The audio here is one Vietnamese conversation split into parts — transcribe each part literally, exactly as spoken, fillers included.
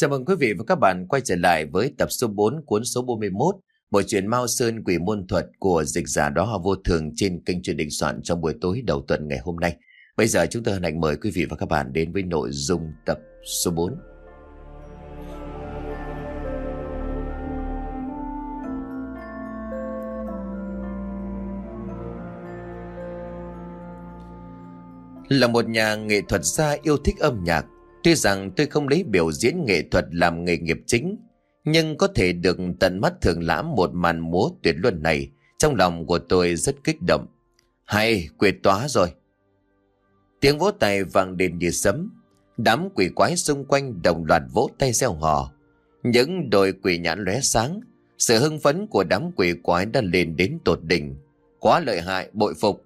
Chào mừng quý vị và các bạn quay trở lại với tập số bốn cuốn số bốn mươi mốt bộ truyện Mao Sơn Quỷ Môn Thuật của dịch giả Đóa Hoa Vô Thường trên kênh truyền định soạn trong buổi tối đầu tuần ngày hôm nay. Bây giờ chúng tôi hân hạnh mời quý vị và các bạn đến với nội dung tập số bốn. Là một nhà nghệ thuật gia yêu thích âm nhạc, tuy rằng tôi không lấy biểu diễn nghệ thuật làm nghề nghiệp chính, nhưng có thể được tận mắt thưởng lãm một màn múa tuyệt luân này, trong lòng của tôi rất kích động. Hay, quệt tóa rồi. Tiếng vỗ tay vang lên như sấm, đám quỷ quái xung quanh đồng loạt vỗ tay reo hò. Những đôi quỷ nhãn lóe sáng, sự hưng phấn của đám quỷ quái đã lên đến tột đỉnh. Quá lợi hại, bội phục.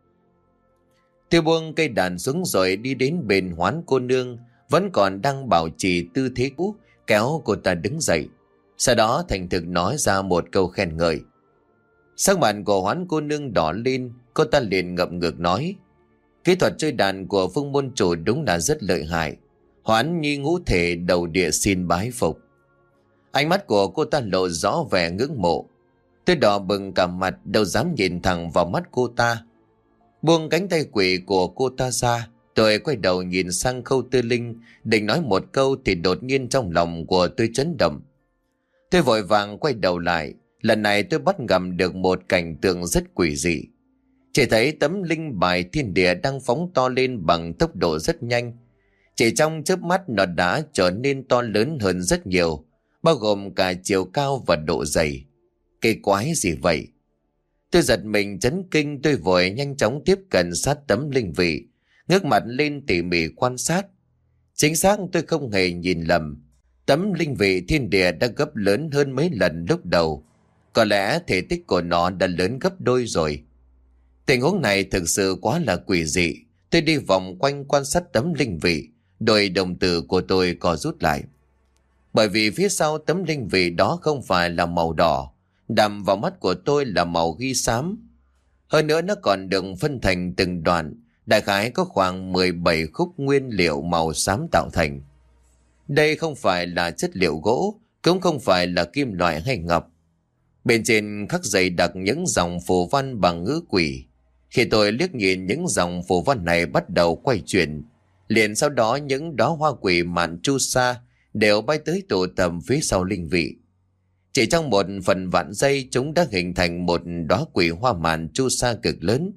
Tôi buông cây đàn xuống rồi đi đến bên Hoán cô nương, vẫn còn đang bảo trì tư thế cũ, kéo cô ta đứng dậy. Sau đó thành thực nói ra một câu khen ngợi. Sắc mặt của Hoán cô nương đỏ lên, cô ta liền ngậm ngực nói: kỹ thuật chơi đàn của Phương môn chủ đúng là rất lợi hại. Hoán nhi ngũ thể đầu địa xin bái phục. Ánh mắt của cô ta lộ rõ vẻ ngưỡng mộ. Tôi đỏ bừng cả mặt, đâu dám nhìn thẳng vào mắt cô ta. Buông cánh tay quỷ của cô ta ra, tôi quay đầu nhìn sang Khâu Tư Linh, định nói một câu thì đột nhiên trong lòng của tôi chấn động. Tôi vội vàng quay đầu lại, lần này tôi bắt gặp được một cảnh tượng rất quỷ dị. Chỉ thấy tấm linh bài thiên địa đang phóng to lên bằng tốc độ rất nhanh. Chỉ trong chớp mắt nó đã trở nên to lớn hơn rất nhiều, bao gồm cả chiều cao và độ dày. Cái quái gì vậy? Tôi giật mình chấn kinh, tôi vội nhanh chóng tiếp cận sát tấm linh vị, ngước mặt lên tỉ mỉ quan sát. Chính xác, tôi không hề nhìn lầm. Tấm linh vị thiên địa đã gấp lớn hơn mấy lần lúc đầu. Có lẽ thể tích của nó đã lớn gấp đôi rồi. Tình huống này thực sự quá là quỷ dị. Tôi đi vòng quanh quan sát tấm linh vị, đôi đồng tử của tôi co rút lại. Bởi vì phía sau tấm linh vị đó không phải là màu đỏ, đầm vào mắt của tôi là màu ghi xám. Hơn nữa nó còn được phân thành từng đoạn, đại khái có khoảng mười bảy khúc nguyên liệu màu xám tạo thành. Đây không phải là chất liệu gỗ, cũng không phải là kim loại hay ngọc. Bên trên khắc dày đặc những dòng phù văn bằng ngữ quỷ. Khi tôi liếc nhìn những dòng phù văn này bắt đầu quay chuyển, liền sau đó những đóa hoa quỷ mạn chu sa đều bay tới tụ tập phía sau linh vị. Chỉ trong một phần vạn giây, chúng đã hình thành một đóa quỷ hoa mạn chu sa cực lớn.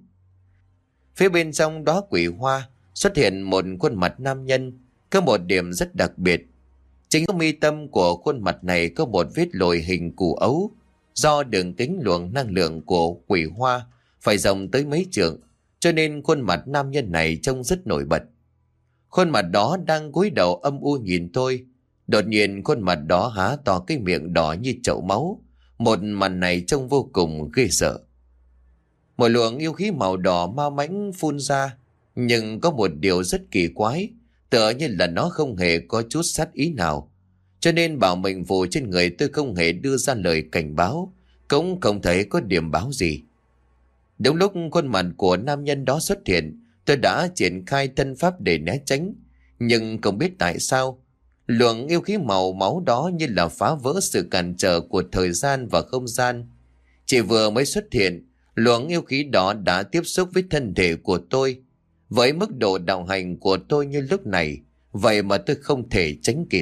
Phía bên trong đóa quỷ hoa xuất hiện một khuôn mặt nam nhân, có một điểm rất đặc biệt. Chính mi tâm của khuôn mặt này có một vết lồi hình củ ấu, do đường kính luồng năng lượng của quỷ hoa phải rộng tới mấy trượng, cho nên khuôn mặt nam nhân này trông rất nổi bật. Khuôn mặt đó đang cúi đầu âm u nhìn tôi. Đột nhiên khuôn mặt đó há to cái miệng đỏ như chậu máu. Một màn này trông vô cùng ghê sợ. Một luồng yêu khí màu đỏ ma mãnh phun ra, nhưng có một điều rất kỳ quái, tựa như là nó không hề có chút sát ý nào. Cho nên bảo mệnh phù trên người tôi không hề đưa ra lời cảnh báo, cũng không thấy có điểm báo gì. Đúng lúc khuôn mặt của nam nhân đó xuất hiện, tôi đã triển khai thân pháp để né tránh, nhưng không biết tại sao luồng yêu khí màu máu đó như là phá vỡ sự cản trở của thời gian và không gian. Chỉ vừa mới xuất hiện, luồng yêu khí đó đã tiếp xúc với thân thể của tôi. Với mức độ đạo hành của tôi như lúc này, vậy mà tôi không thể tránh kịp.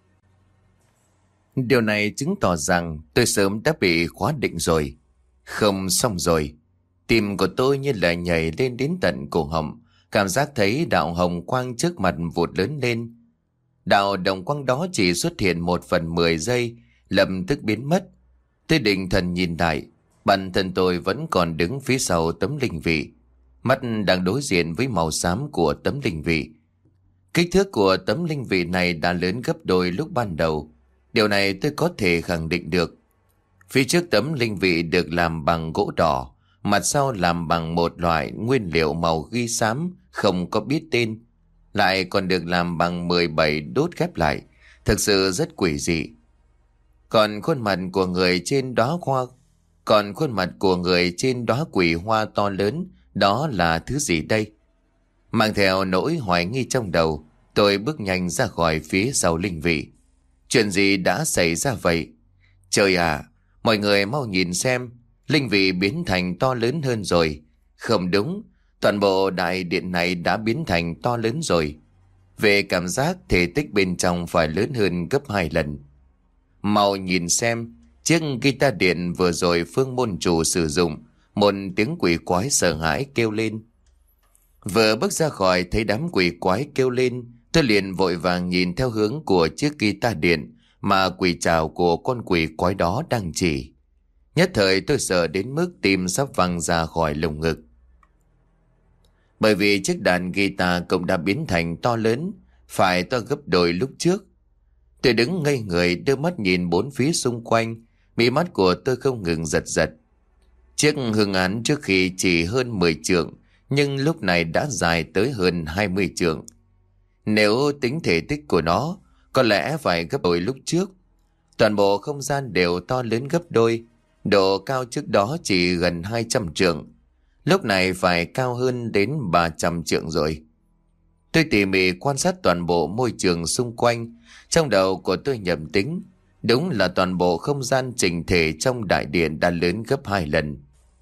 Điều này chứng tỏ rằng tôi sớm đã bị khóa định rồi. Không xong rồi. Tim của tôi như là nhảy lên đến tận cổ họng, cảm giác thấy đạo hồng quang trước mặt vụt lớn lên. Đạo đồng quang đó chỉ xuất hiện một phần mười giây, lập tức biến mất. Tôi định thần nhìn lại, bản thân tôi vẫn còn đứng phía sau tấm linh vị, mắt đang đối diện với màu xám của tấm linh vị. Kích thước của tấm linh vị này đã lớn gấp đôi lúc ban đầu. Điều này tôi có thể khẳng định được. Phía trước tấm linh vị được làm bằng gỗ đỏ, mặt sau làm bằng một loại nguyên liệu màu ghi xám không có biết tên, lại còn được làm bằng mười bảy đốt ghép lại, thực sự rất quỷ dị. Còn khuôn mặt của người trên đóa hoa, còn khuôn mặt của người trên đóa quỷ hoa to lớn, đó là thứ gì đây? Mang theo nỗi hoài nghi trong đầu, tôi bước nhanh ra khỏi phía sau linh vị. Chuyện gì đã xảy ra vậy? Trời à, mọi người mau nhìn xem, linh vị biến thành to lớn hơn rồi. Không đúng, toàn bộ đại điện này đã biến thành to lớn rồi. Về cảm giác thể tích bên trong phải lớn hơn gấp hai lần. Mau nhìn xem, chiếc guitar điện vừa rồi Phương môn chủ sử dụng, một tiếng quỷ quái sợ hãi kêu lên. Vừa bước ra khỏi thấy đám quỷ quái kêu lên, tôi liền vội vàng nhìn theo hướng của chiếc guitar điện mà quỷ trảo của con quỷ quái đó đang chỉ. Nhất thời tôi sợ đến mức tim sắp văng ra khỏi lồng ngực. Bởi vì chiếc đàn guitar cũng đã biến thành to lớn, phải to gấp đôi lúc trước. Tôi đứng ngây người đưa mắt nhìn bốn phía xung quanh, mí mắt của tôi không ngừng giật giật. Chiếc hương án trước khi chỉ hơn mười trượng, nhưng lúc này đã dài tới hơn hai mươi trượng. Nếu tính thể tích của nó, có lẽ phải gấp đôi lúc trước. Toàn bộ không gian đều to lớn gấp đôi, độ cao trước đó chỉ gần hai trăm trượng. Lúc này phải cao hơn đến ba trăm trượng rồi. Tôi tỉ mỉ quan sát toàn bộ môi trường xung quanh. Trong đầu của tôi nhầm tính, đúng là toàn bộ không gian chỉnh thể trong đại điện đã lớn gấp hai lần.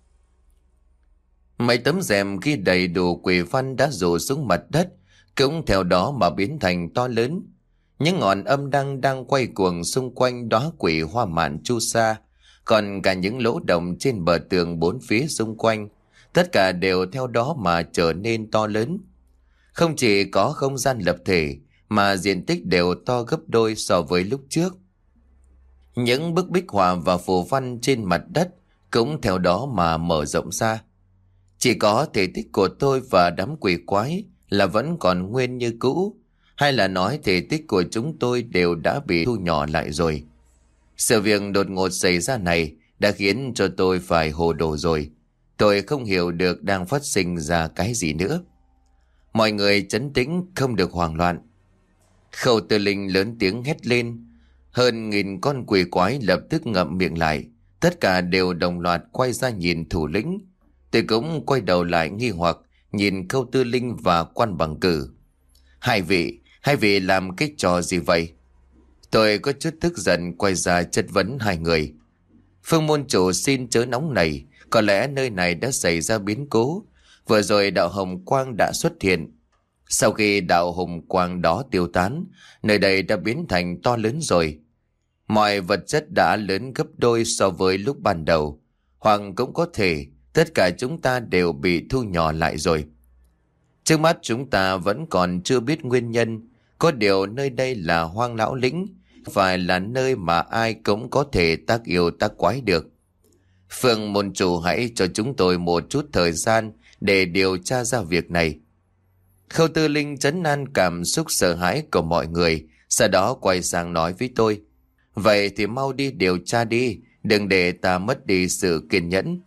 Mấy tấm rèm ghi đầy đủ quỷ văn đã rủ xuống mặt đất, cũng theo đó mà biến thành to lớn. Những ngọn âm đăng đang quay cuồng xung quanh đóa quỷ hoa mạn chu sa, còn cả những lỗ động trên bờ tường bốn phía xung quanh, tất cả đều theo đó mà trở nên to lớn. Không chỉ có không gian lập thể, mà diện tích đều to gấp đôi so với lúc trước. Những bức bích họa và phù văn trên mặt đất cũng theo đó mà mở rộng ra. Chỉ có thể tích của tôi và đám quỷ quái là vẫn còn nguyên như cũ, hay là nói thể tích của chúng tôi đều đã bị thu nhỏ lại rồi. Sự việc đột ngột xảy ra này đã khiến cho tôi phải hồ đồ rồi. Tôi không hiểu được đang phát sinh ra cái gì nữa. Mọi người trấn tĩnh, không được hoảng loạn. Khâu Tư Linh lớn tiếng hét lên. Hơn nghìn con quỷ quái lập tức ngậm miệng lại. Tất cả đều đồng loạt quay ra nhìn thủ lĩnh. Tôi cũng quay đầu lại nghi hoặc nhìn Khâu Tư Linh và Quan Bằng Cử. Hai vị, hai vị làm cái trò gì vậy? Tôi có chút tức giận quay ra chất vấn hai người. Phương môn chủ xin chớ nóng này, có lẽ nơi này đã xảy ra biến cố. Vừa rồi đạo hồng quang đã xuất hiện. Sau khi đạo hồng quang đó tiêu tán, nơi đây đã biến thành to lớn rồi. Mọi vật chất đã lớn gấp đôi so với lúc ban đầu. Hoặc cũng có thể tất cả chúng ta đều bị thu nhỏ lại rồi. Trước mắt chúng ta vẫn còn chưa biết nguyên nhân. Có điều nơi đây là Hoang Lão Lĩnh, phải là nơi mà ai cũng có thể tác yêu tác quái được. Phương môn chủ hãy cho chúng tôi một chút thời gian để điều tra ra việc này. Khâu Tư Linh trấn an cảm xúc sợ hãi của mọi người, sau đó quay sang nói với tôi. Vậy thì mau đi điều tra đi, đừng để ta mất đi sự kiên nhẫn.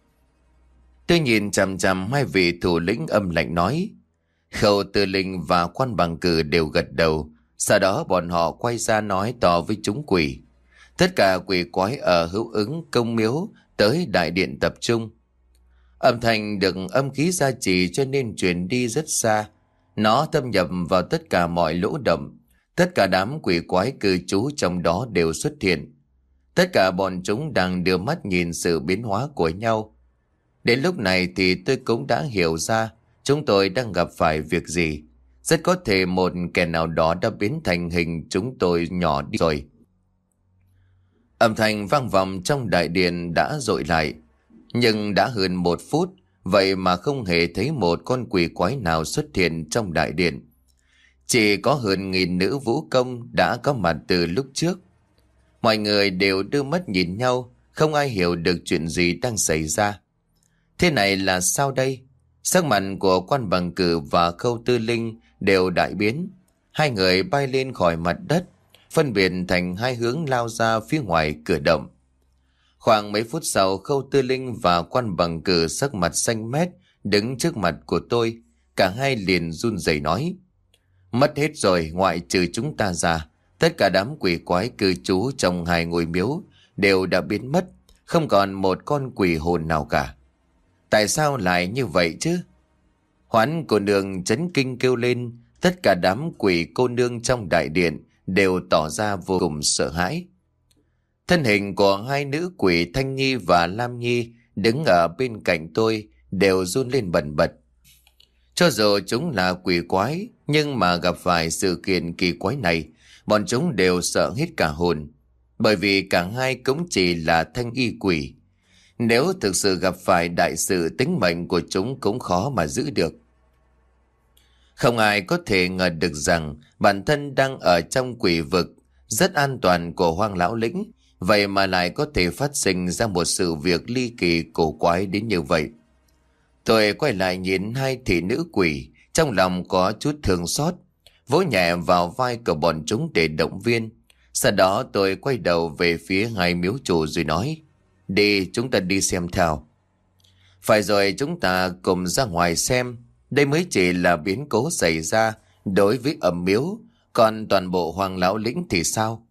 Tôi nhìn chằm chằm hai vị thủ lĩnh âm lạnh nói. Khâu Tư Linh và Quan Bằng Cử đều gật đầu, sau đó bọn họ quay ra nói to với chúng quỷ. Tất cả quỷ quái ở Hữu Ứng Công Miếu tới đại điện tập trung. Âm thanh được âm khí gia trì cho nên truyền đi rất xa. Nó thâm nhập vào tất cả mọi lỗ động. Tất cả đám quỷ quái cư trú trong đó đều xuất hiện. Tất cả bọn chúng đang đưa mắt nhìn sự biến hóa của nhau. Đến lúc này thì tôi cũng đã hiểu ra chúng tôi đang gặp phải việc gì. Rất có thể một kẻ nào đó đã biến thành hình chúng tôi nhỏ đi rồi. Âm thanh vang vọng trong đại điện đã dội lại. Nhưng đã hơn một phút, vậy mà không hề thấy một con quỷ quái nào xuất hiện trong đại điện. Chỉ có hơn nghìn nữ vũ công đã có mặt từ lúc trước. Mọi người đều đưa mắt nhìn nhau, không ai hiểu được chuyện gì đang xảy ra. Thế này là sao đây? Sắc mặt của Quan Bằng Cử và Khâu Tư Linh đều đại biến. Hai người bay lên khỏi mặt đất, phân biệt thành hai hướng lao ra phía ngoài cửa động. Khoảng mấy phút sau, Khâu Tư Linh và Quan Bằng Cử sắc mặt xanh mét đứng trước mặt của tôi. Cả hai liền run rẩy nói. Mất hết rồi, ngoại trừ chúng ta ra. Tất cả đám quỷ quái cư trú trong hai ngôi miếu đều đã biến mất, không còn một con quỷ hồn nào cả. Tại sao lại như vậy chứ? Hoán cô nương chấn kinh kêu lên. Tất cả đám quỷ cô nương trong đại điện đều tỏ ra vô cùng sợ hãi. Thân hình của hai nữ quỷ Thanh Nhi và Lam Nhi đứng ở bên cạnh tôi đều run lên bần bật. Cho dù chúng là quỷ quái, nhưng mà gặp phải sự kiện kỳ quái này, bọn chúng đều sợ hết cả hồn. Bởi vì cả hai cũng chỉ là thanh y quỷ. Nếu thực sự gặp phải đại sự, tính mệnh của chúng cũng khó mà giữ được. Không ai có thể ngờ được rằng bản thân đang ở trong quỷ vực rất an toàn của Hoang Lão Lĩnh, vậy mà lại có thể phát sinh ra một sự việc ly kỳ cổ quái đến như vậy. Tôi quay lại nhìn hai thị nữ quỷ, trong lòng có chút thương xót, vỗ nhẹ vào vai của bọn chúng để động viên. Sau đó tôi quay đầu về phía hai miếu chủ rồi nói, đi, chúng ta đi xem theo. Phải rồi, chúng ta cùng ra ngoài xem. Đây mới chỉ là biến cố xảy ra đối với ẩm miếu, còn toàn bộ Hoang Lão Lĩnh thì sao?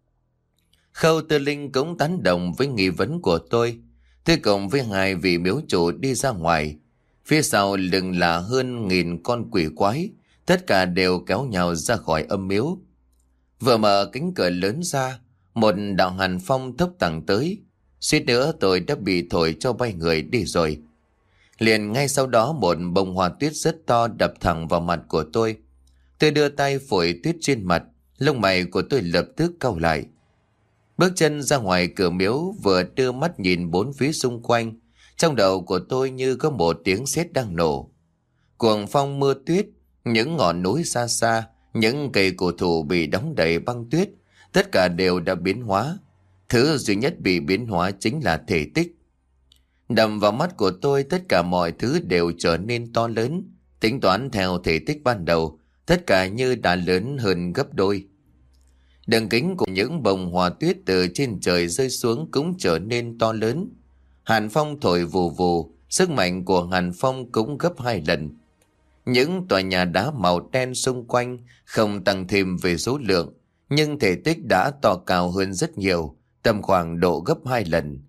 Khâu Tư Linh cũng tán đồng với nghi vấn của tôi. Tôi cùng với hai vị miếu chủ đi ra ngoài. Phía sau lưng là hơn nghìn con quỷ quái, tất cả đều kéo nhau ra khỏi âm miếu. Vừa mở cánh cửa lớn ra, một đạo hàn phong thốc thẳng tới. Suýt nữa tôi đã bị thổi cho bay người đi rồi. Liền ngay sau đó một bông hoa tuyết rất to đập thẳng vào mặt của tôi. Tôi đưa tay phủi tuyết trên mặt, lông mày của tôi lập tức cau lại. Bước chân ra ngoài cửa miếu, vừa đưa mắt nhìn bốn phía xung quanh, trong đầu của tôi như có một tiếng sét đang nổ. Cuồng phong mưa tuyết, những ngọn núi xa xa, những cây cổ thụ bị đóng đầy băng tuyết, tất cả đều đã biến hóa. Thứ duy nhất bị biến hóa chính là thể tích. Đầm vào mắt của tôi, tất cả mọi thứ đều trở nên to lớn. Tính toán theo thể tích ban đầu, tất cả như đã lớn hơn gấp đôi. Đường kính của những bông hoa tuyết từ trên trời rơi xuống cũng trở nên to lớn. Hàn phong thổi vù vù, sức mạnh của hàn phong cũng gấp hai lần. Những tòa nhà đá màu đen xung quanh không tăng thêm về số lượng, nhưng thể tích đã to cao hơn rất nhiều, tầm khoảng độ gấp hai lần.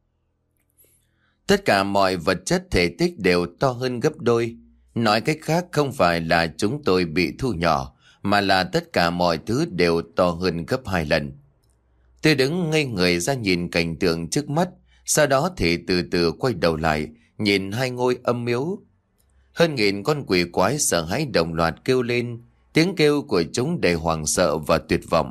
Tất cả mọi vật chất thể tích đều to hơn gấp đôi. Nói cách khác, không phải là chúng tôi bị thu nhỏ, mà là tất cả mọi thứ đều to hơn gấp hai lần. Tôi đứng ngây người ra nhìn cảnh tượng trước mắt, sau đó thì từ từ quay đầu lại, nhìn hai ngôi âm miếu. Hơn nghìn con quỷ quái sợ hãi đồng loạt kêu lên, tiếng kêu của chúng đầy hoảng sợ và tuyệt vọng.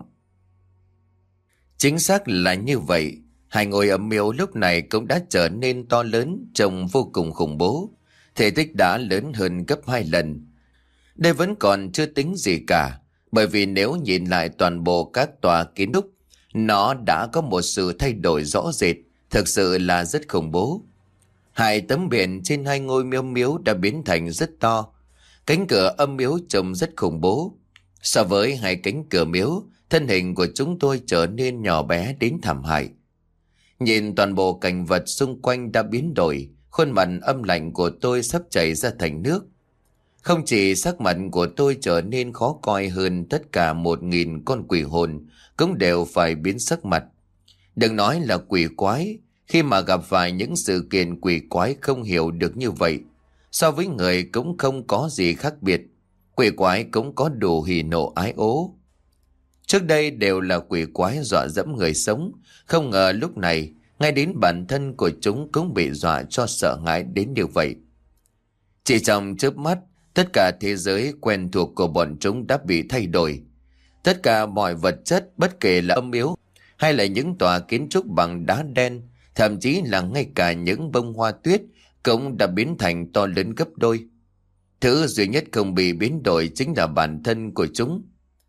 Chính xác là như vậy, hai ngôi âm miếu lúc này cũng đã trở nên to lớn, trông vô cùng khủng bố. Thể tích đã lớn hơn gấp hai lần. Đây vẫn còn chưa tính gì cả, bởi vì nếu nhìn lại toàn bộ các tòa kiến trúc, nó đã có một sự thay đổi rõ rệt, thực sự là rất khủng bố. Hai tấm biển trên hai ngôi miếu miếu đã biến thành rất to. Cánh cửa âm miếu trông rất khủng bố. So với hai cánh cửa miếu, thân hình của chúng tôi trở nên nhỏ bé đến thảm hại. Nhìn toàn bộ cảnh vật xung quanh đã biến đổi, khuôn mặt âm lạnh của tôi sắp chảy ra thành nước. Không chỉ sắc mặt của tôi trở nên khó coi hơn, tất cả một nghìn con quỷ hồn cũng đều phải biến sắc mặt. Đừng nói là quỷ quái, khi mà gặp phải những sự kiện quỷ quái không hiểu được như vậy, so với người cũng không có gì khác biệt. Quỷ quái cũng có đủ hỉ nộ ái ố. Trước đây đều là quỷ quái dọa dẫm người sống, không ngờ lúc này ngay đến bản thân của chúng cũng bị dọa cho sợ hãi đến như vậy. Chỉ trong chớp mắt, tất cả thế giới quen thuộc của bọn chúng đã bị thay đổi. Tất cả mọi vật chất, bất kể là âm miếu hay là những tòa kiến trúc bằng đá đen, thậm chí là ngay cả những bông hoa tuyết cũng đã biến thành to lớn gấp đôi. Thứ duy nhất không bị biến đổi chính là bản thân của chúng.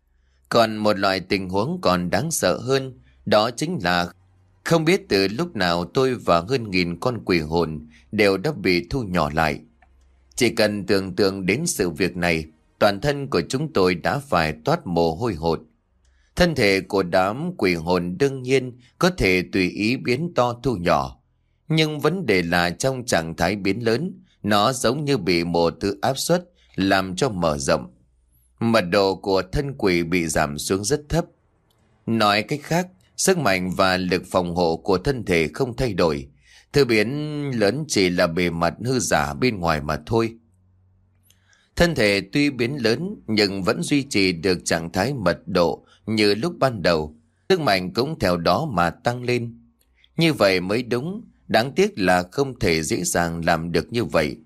Còn một loại tình huống còn đáng sợ hơn, đó chính là không biết từ lúc nào tôi và hơn nghìn con quỷ hồn đều đã bị thu nhỏ lại. Chỉ cần tưởng tượng đến sự việc này, toàn thân của chúng tôi đã phải toát mồ hôi hột. Thân thể của đám quỷ hồn đương nhiên có thể tùy ý biến to thu nhỏ. Nhưng vấn đề là trong trạng thái biến lớn, nó giống như bị một thứ áp suất làm cho mở rộng. Mật độ của thân quỷ bị giảm xuống rất thấp. Nói cách khác, sức mạnh và lực phòng hộ của thân thể không thay đổi. Thứ biến lớn chỉ là bề mặt hư giả bên ngoài mà thôi. Thân thể tuy biến lớn nhưng vẫn duy trì được trạng thái mật độ như lúc ban đầu, sức mạnh cũng theo đó mà tăng lên. Như vậy mới đúng, đáng tiếc là không thể dễ dàng làm được như vậy.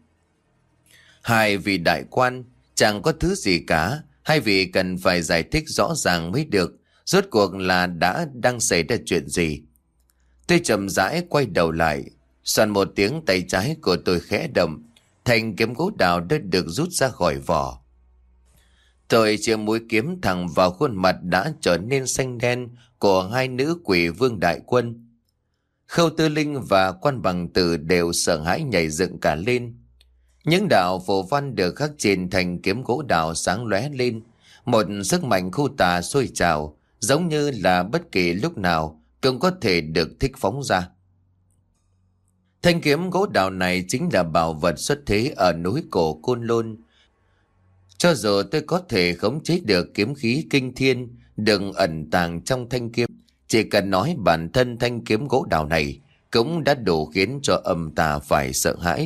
Hai vị đại quan chẳng có thứ gì cả, hai vị cần phải giải thích rõ ràng mới được, rốt cuộc là đã đang xảy ra chuyện gì. Tôi chậm rãi quay đầu lại, soàn một tiếng, tay trái của tôi khẽ động, thanh kiếm gỗ đào đã được rút ra khỏi vỏ. Tôi chĩa mũi kiếm thẳng vào khuôn mặt đã trở nên xanh đen của hai nữ quỷ vương đại quân. Khâu Tư Linh và Quan Bằng Tử đều sợ hãi nhảy dựng cả lên. Những đạo phù văn được khắc trên thành kiếm gỗ đào sáng lóe lên, một sức mạnh khu tà sôi trào, giống như là bất kỳ lúc nào cũng có thể được thích phóng ra. Thanh kiếm gỗ đào này chính là bảo vật xuất thế ở núi cổ Côn Lôn. Cho dù tôi có thể khống chế được kiếm khí kinh thiên đừng ẩn tàng trong thanh kiếm, chỉ cần nói bản thân thanh kiếm gỗ đào này cũng đã đủ khiến cho âm tà phải sợ hãi.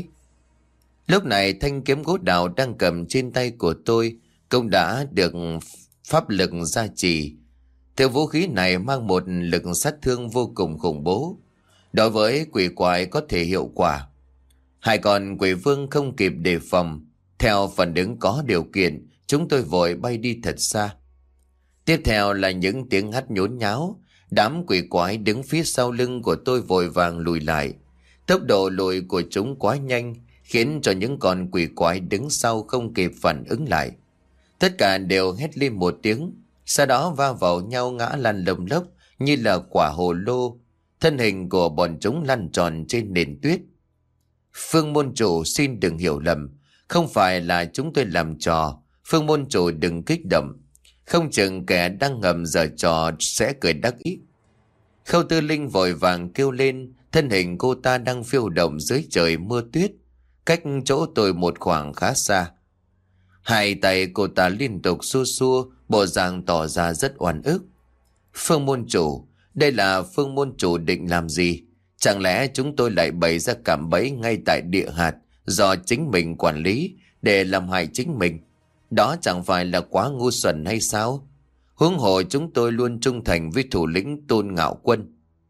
Lúc này thanh kiếm gỗ đào đang cầm trên tay của tôi cũng đã được pháp lực gia trì. Thứ vũ khí này mang một lực sát thương vô cùng khủng bố, đối với quỷ quái có thể hiệu quả. Hai con quỷ vương không kịp đề phòng, theo phản ứng có điều kiện, chúng tôi vội bay đi thật xa. Tiếp theo là những tiếng hắt nhốn nháo, đám quỷ quái đứng phía sau lưng của tôi vội vàng lùi lại. Tốc độ lùi của chúng quá nhanh, khiến cho những con quỷ quái đứng sau không kịp phản ứng lại. Tất cả đều hét lên một tiếng, sau đó va vào nhau ngã lăn lồng lốc như là quả hồ lô. Thân hình của bọn chúng lăn tròn trên nền tuyết. Phương môn chủ xin đừng hiểu lầm, không phải là chúng tôi làm trò. Phương môn chủ đừng kích động, không chừng kẻ đang ngầm giở trò sẽ cười đắc ý. Khâu Tư Linh vội vàng kêu lên, thân hình cô ta đang phiêu động dưới trời mưa tuyết, cách chỗ tôi một khoảng khá xa. Hai tay cô ta liên tục xua xua, bộ dạng tỏ ra rất oan ức. Phương môn chủ, đây là Phương môn chủ định làm gì? Chẳng lẽ chúng tôi lại bày ra cạm bẫy ngay tại địa hạt do chính mình quản lý để làm hại chính mình? Đó chẳng phải là quá ngu xuẩn hay sao? Huống hồ chúng tôi luôn trung thành với thủ lĩnh Tôn Ngạo Quân.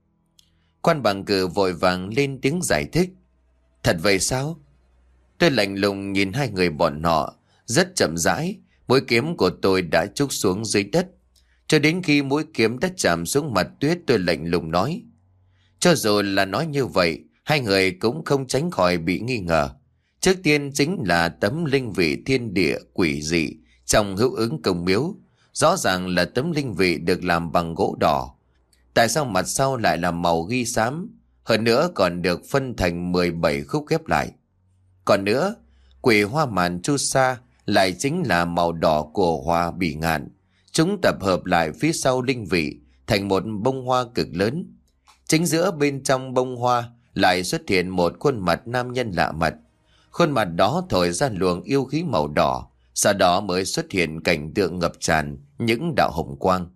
Quan Bằng Cử vội vàng lên tiếng giải thích. Thật vậy sao? Tôi lạnh lùng nhìn hai người bọn họ, rất chậm rãi, mũi kiếm của tôi đã trút xuống dưới đất. Cho đến khi mũi kiếm đã chạm xuống mặt tuyết, tôi lạnh lùng nói. Cho dù là nói như vậy, hai người cũng không tránh khỏi bị nghi ngờ. Trước tiên chính là tấm linh vị thiên địa quỷ dị trong hữu ứng công miếu. Rõ ràng là tấm linh vị được làm bằng gỗ đỏ. Tại sao mặt sau lại là màu ghi xám? Hơn nữa còn được phân thành mười bảy khúc ghép lại. Còn nữa, quỷ hoa màn chu sa lại chính là màu đỏ của hoa bỉ ngạn. Chúng tập hợp lại phía sau linh vị thành một bông hoa cực lớn. Chính giữa bên trong bông hoa lại xuất hiện một khuôn mặt nam nhân lạ mặt. Khuôn mặt đó thổi ra luồng yêu khí màu đỏ, sau đó mới xuất hiện cảnh tượng ngập tràn những đạo hồng quang.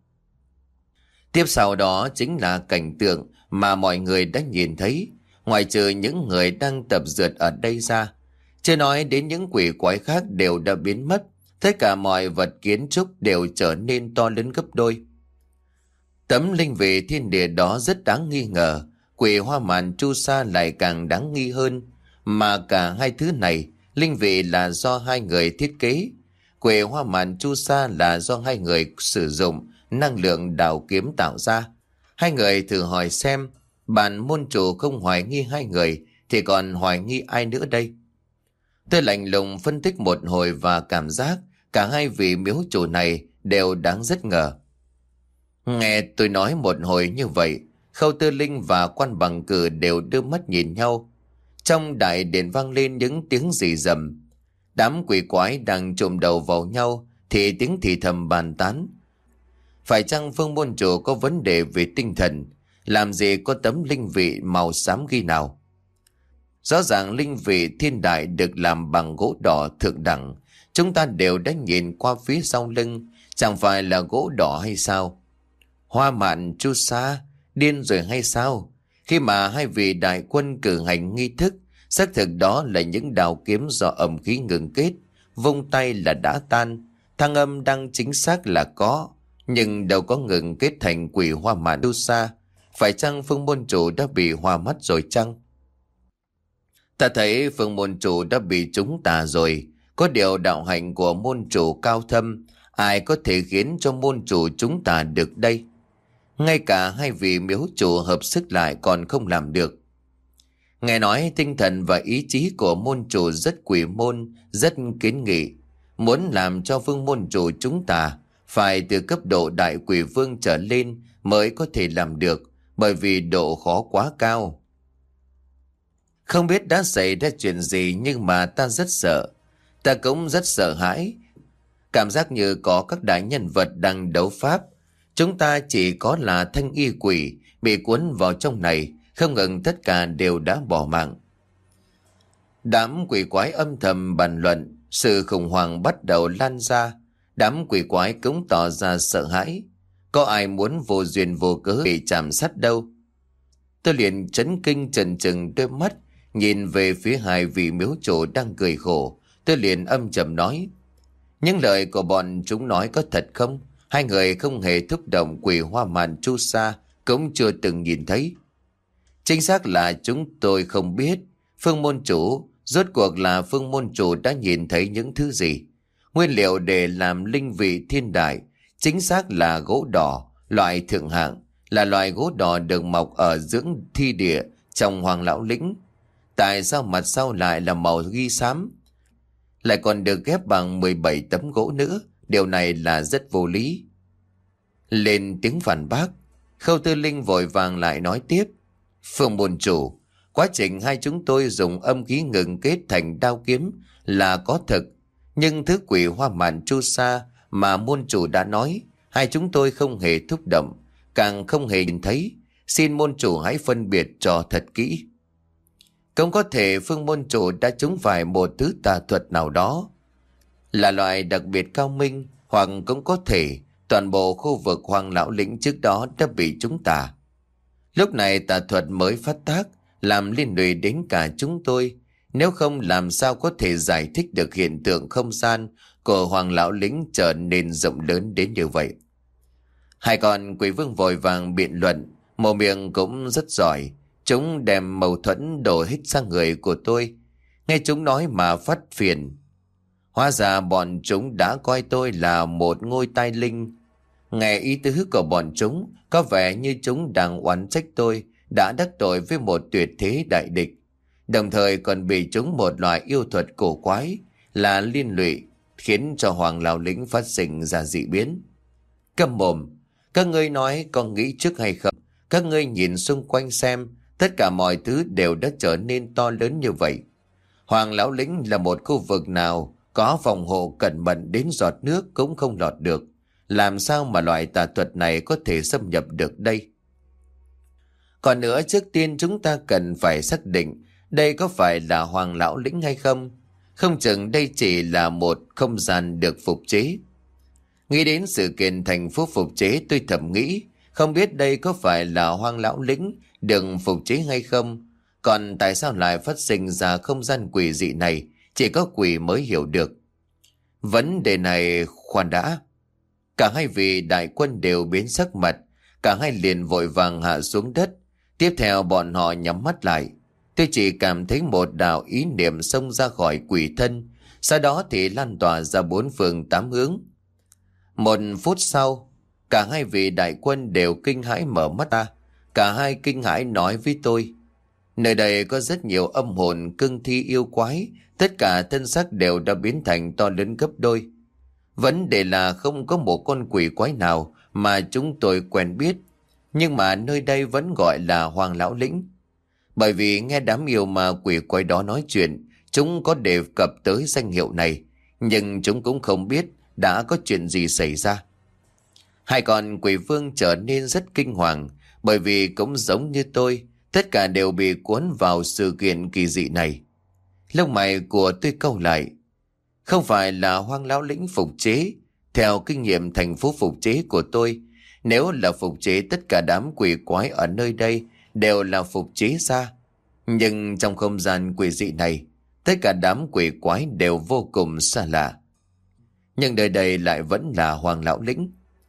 Tiếp sau đó chính là cảnh tượng mà mọi người đã nhìn thấy, ngoại trừ những người đang tập dượt ở đây ra. Chưa nói đến những quỷ quái khác đều đã biến mất, tất cả mọi vật kiến trúc đều trở nên to lớn gấp đôi. Tấm linh vị thiên địa đó rất đáng nghi ngờ, quỷ hoa màn chu sa lại càng đáng nghi hơn. Mà cả hai thứ này, linh vị là do hai người thiết kế, quỷ hoa màn chu sa là do hai người sử dụng năng lượng đào kiếm tạo ra. Hai người thử hỏi xem, bản môn chủ không hoài nghi hai người thì còn hoài nghi ai nữa đây? Tôi lạnh lùng phân tích một hồi và cảm giác cả hai vị miếu chủ này đều đáng rất ngờ. Nghe tôi nói một hồi như vậy, Khâu Tư Linh và Quan Bằng Cử đều đưa mắt nhìn nhau. Trong đại điện vang lên những tiếng rì rầm. Đám quỷ quái đang chồm đầu vào nhau thì tiếng thì thầm bàn tán. Phải chăng Phương môn chủ có vấn đề về tinh thần? Làm gì có tấm linh vị màu xám ghi nào? Rõ ràng linh vị thiên đại được làm bằng gỗ đỏ thượng đẳng. Chúng ta đều đã nhìn qua phía sau lưng, chẳng phải là gỗ đỏ hay sao? Hoa mạn chu sa, điên rồi hay sao? Khi mà hai vị đại quân cử hành nghi thức, xác thực đó là những đào kiếm do ẩm khí ngừng kết, vung tay là đã tan. Thăng âm đang chính xác là có, nhưng đâu có ngừng kết thành quỷ hoa mạn tu sa. Phải chăng Phương môn chủ đã bị hoa mắt rồi chăng? Ta thấy Phương môn chủ đã bị trúng tà rồi. Có điều đạo hạnh của môn chủ cao thâm, ai có thể khiến cho môn chủ trúng tà được đây? Ngay cả hai vị miếu chủ hợp sức lại còn không làm được. Nghe nói tinh thần và ý chí của môn chủ rất quỷ môn, rất kiến nghị. Muốn làm cho Phương môn chủ trúng tà, phải từ cấp độ đại quỷ vương trở lên mới có thể làm được, bởi vì độ khó quá cao. Không biết đã xảy ra chuyện gì, nhưng mà ta rất sợ. Ta cũng rất sợ hãi. Cảm giác như có các đại nhân vật đang đấu pháp. Chúng ta chỉ có là thanh y quỷ bị cuốn vào trong này, không ngừng tất cả đều đã bỏ mạng. Đám quỷ quái âm thầm bàn luận, sự khủng hoảng bắt đầu lan ra. Đám quỷ quái cũng tỏ ra sợ hãi. Có ai muốn vô duyên vô cớ bị chạm sát đâu. Tôi liền chấn kinh trần trừng đôi mắt, nhìn về phía hai vị miếu chủ đang cười khổ. Tôi liền âm trầm nói: những lời của bọn chúng nói có thật không? Hai người không hề thúc động quỷ hoa màn chu sa, cũng chưa từng nhìn thấy. Chính xác là chúng tôi không biết. Phương môn chủ, rốt cuộc là Phương môn chủ đã nhìn thấy những thứ gì? Nguyên liệu để làm linh vị thiên đại chính xác là gỗ đỏ, loại thượng hạng, là loại gỗ đỏ được mọc ở dưỡng thi địa trong Hoàng Lão Lĩnh. Tại sao mặt sau lại là màu ghi xám, lại còn được ghép bằng mười bảy tấm gỗ nữa? Điều này là rất vô lý. Lên tiếng phản bác, Khâu Tư Linh vội vàng lại nói tiếp: Phương môn chủ, quá trình hai chúng tôi dùng âm khí ngừng kết thành đao kiếm là có thực, nhưng thứ quỷ hoa màn chu sa mà môn chủ đã nói, hai chúng tôi không hề thúc động, càng không hề nhìn thấy. Xin môn chủ hãy phân biệt cho thật kỹ. Cũng có thể Phương môn chủ đã trúng phải một thứ tà thuật nào đó, là loại đặc biệt cao minh, hoặc cũng có thể toàn bộ khu vực Hoàng Lão Lĩnh trước đó đã bị trúng tà. Lúc này tà thuật mới phát tác, làm liên lụy đến cả chúng tôi. Nếu không làm sao có thể giải thích được hiện tượng không gian của Hoàng Lão Lĩnh trở nên rộng lớn đến như vậy. Hai con quỷ vương vội vàng biện luận, mồm miệng cũng rất giỏi. Chúng đem mâu thuẫn đổ hết sang người của tôi. Nghe chúng nói mà phát phiền. Hóa ra bọn chúng đã coi tôi là một ngôi tai linh. Nghe ý tứ của bọn chúng, có vẻ như chúng đang oán trách tôi đã đắc tội với một tuyệt thế đại địch, đồng thời còn bị chúng một loại yêu thuật cổ quái là liên lụy, khiến cho Hoàng Lão Lĩnh phát sinh ra dị biến. Câm mồm! Các ngươi nói có nghĩ trước hay không? Các ngươi nhìn xung quanh xem, tất cả mọi thứ đều đã trở nên to lớn như vậy. Hoàng Lão Lĩnh là một khu vực nào có phòng hộ cẩn mật đến giọt nước cũng không lọt được. Làm sao mà loại tà thuật này có thể xâm nhập được đây? Còn nữa, trước tiên chúng ta cần phải xác định đây có phải là Hoàng Lão Lĩnh hay không. Không chừng đây chỉ là một không gian được phục chế. Nghĩ đến sự kiện thành phố phục chế, tôi thầm nghĩ không biết đây có phải là Hoàng Lão Lĩnh được phục chế hay không. Còn tại sao lại phát sinh ra không gian quỷ dị này, chỉ có quỷ mới hiểu được. Vấn đề này khoan đã. Cả hai vị đại quân đều biến sắc mặt, cả hai liền vội vàng hạ xuống đất. Tiếp theo bọn họ nhắm mắt lại. Tôi chỉ cảm thấy một đạo ý niệm xông ra khỏi quỷ thân, sau đó thì lan tỏa ra bốn phương tám hướng. Một phút sau, cả hai vị đại quân đều kinh hãi mở mắt ra. Cả hai kinh hãi nói với tôi: nơi đây có rất nhiều âm hồn cương thi yêu quái, tất cả thân xác đều đã biến thành to lớn gấp đôi. Vấn đề là không có một con quỷ quái nào mà chúng tôi quen biết, nhưng mà nơi đây vẫn gọi là Hoàng Lão Lĩnh. Bởi vì nghe đám yêu ma quỷ quái đó nói chuyện, chúng có đề cập tới danh hiệu này, nhưng chúng cũng không biết đã có chuyện gì xảy ra. Hai con quỷ vương trở nên rất kinh hoàng, bởi vì cũng giống như tôi, tất cả đều bị cuốn vào sự kiện kỳ dị này. Lông mày của tôi cau lại. Không phải là Hoàng Lão Lĩnh phục chế. Theo kinh nghiệm thành phố phục chế của tôi, nếu là phục chế, tất cả đám quỷ quái ở nơi đây đều là phục chế ra. Nhưng trong không gian quỷ dị này, tất cả đám quỷ quái đều vô cùng xa lạ. Nhưng nơi đây lại vẫn là Hoàng Lão Lĩnh.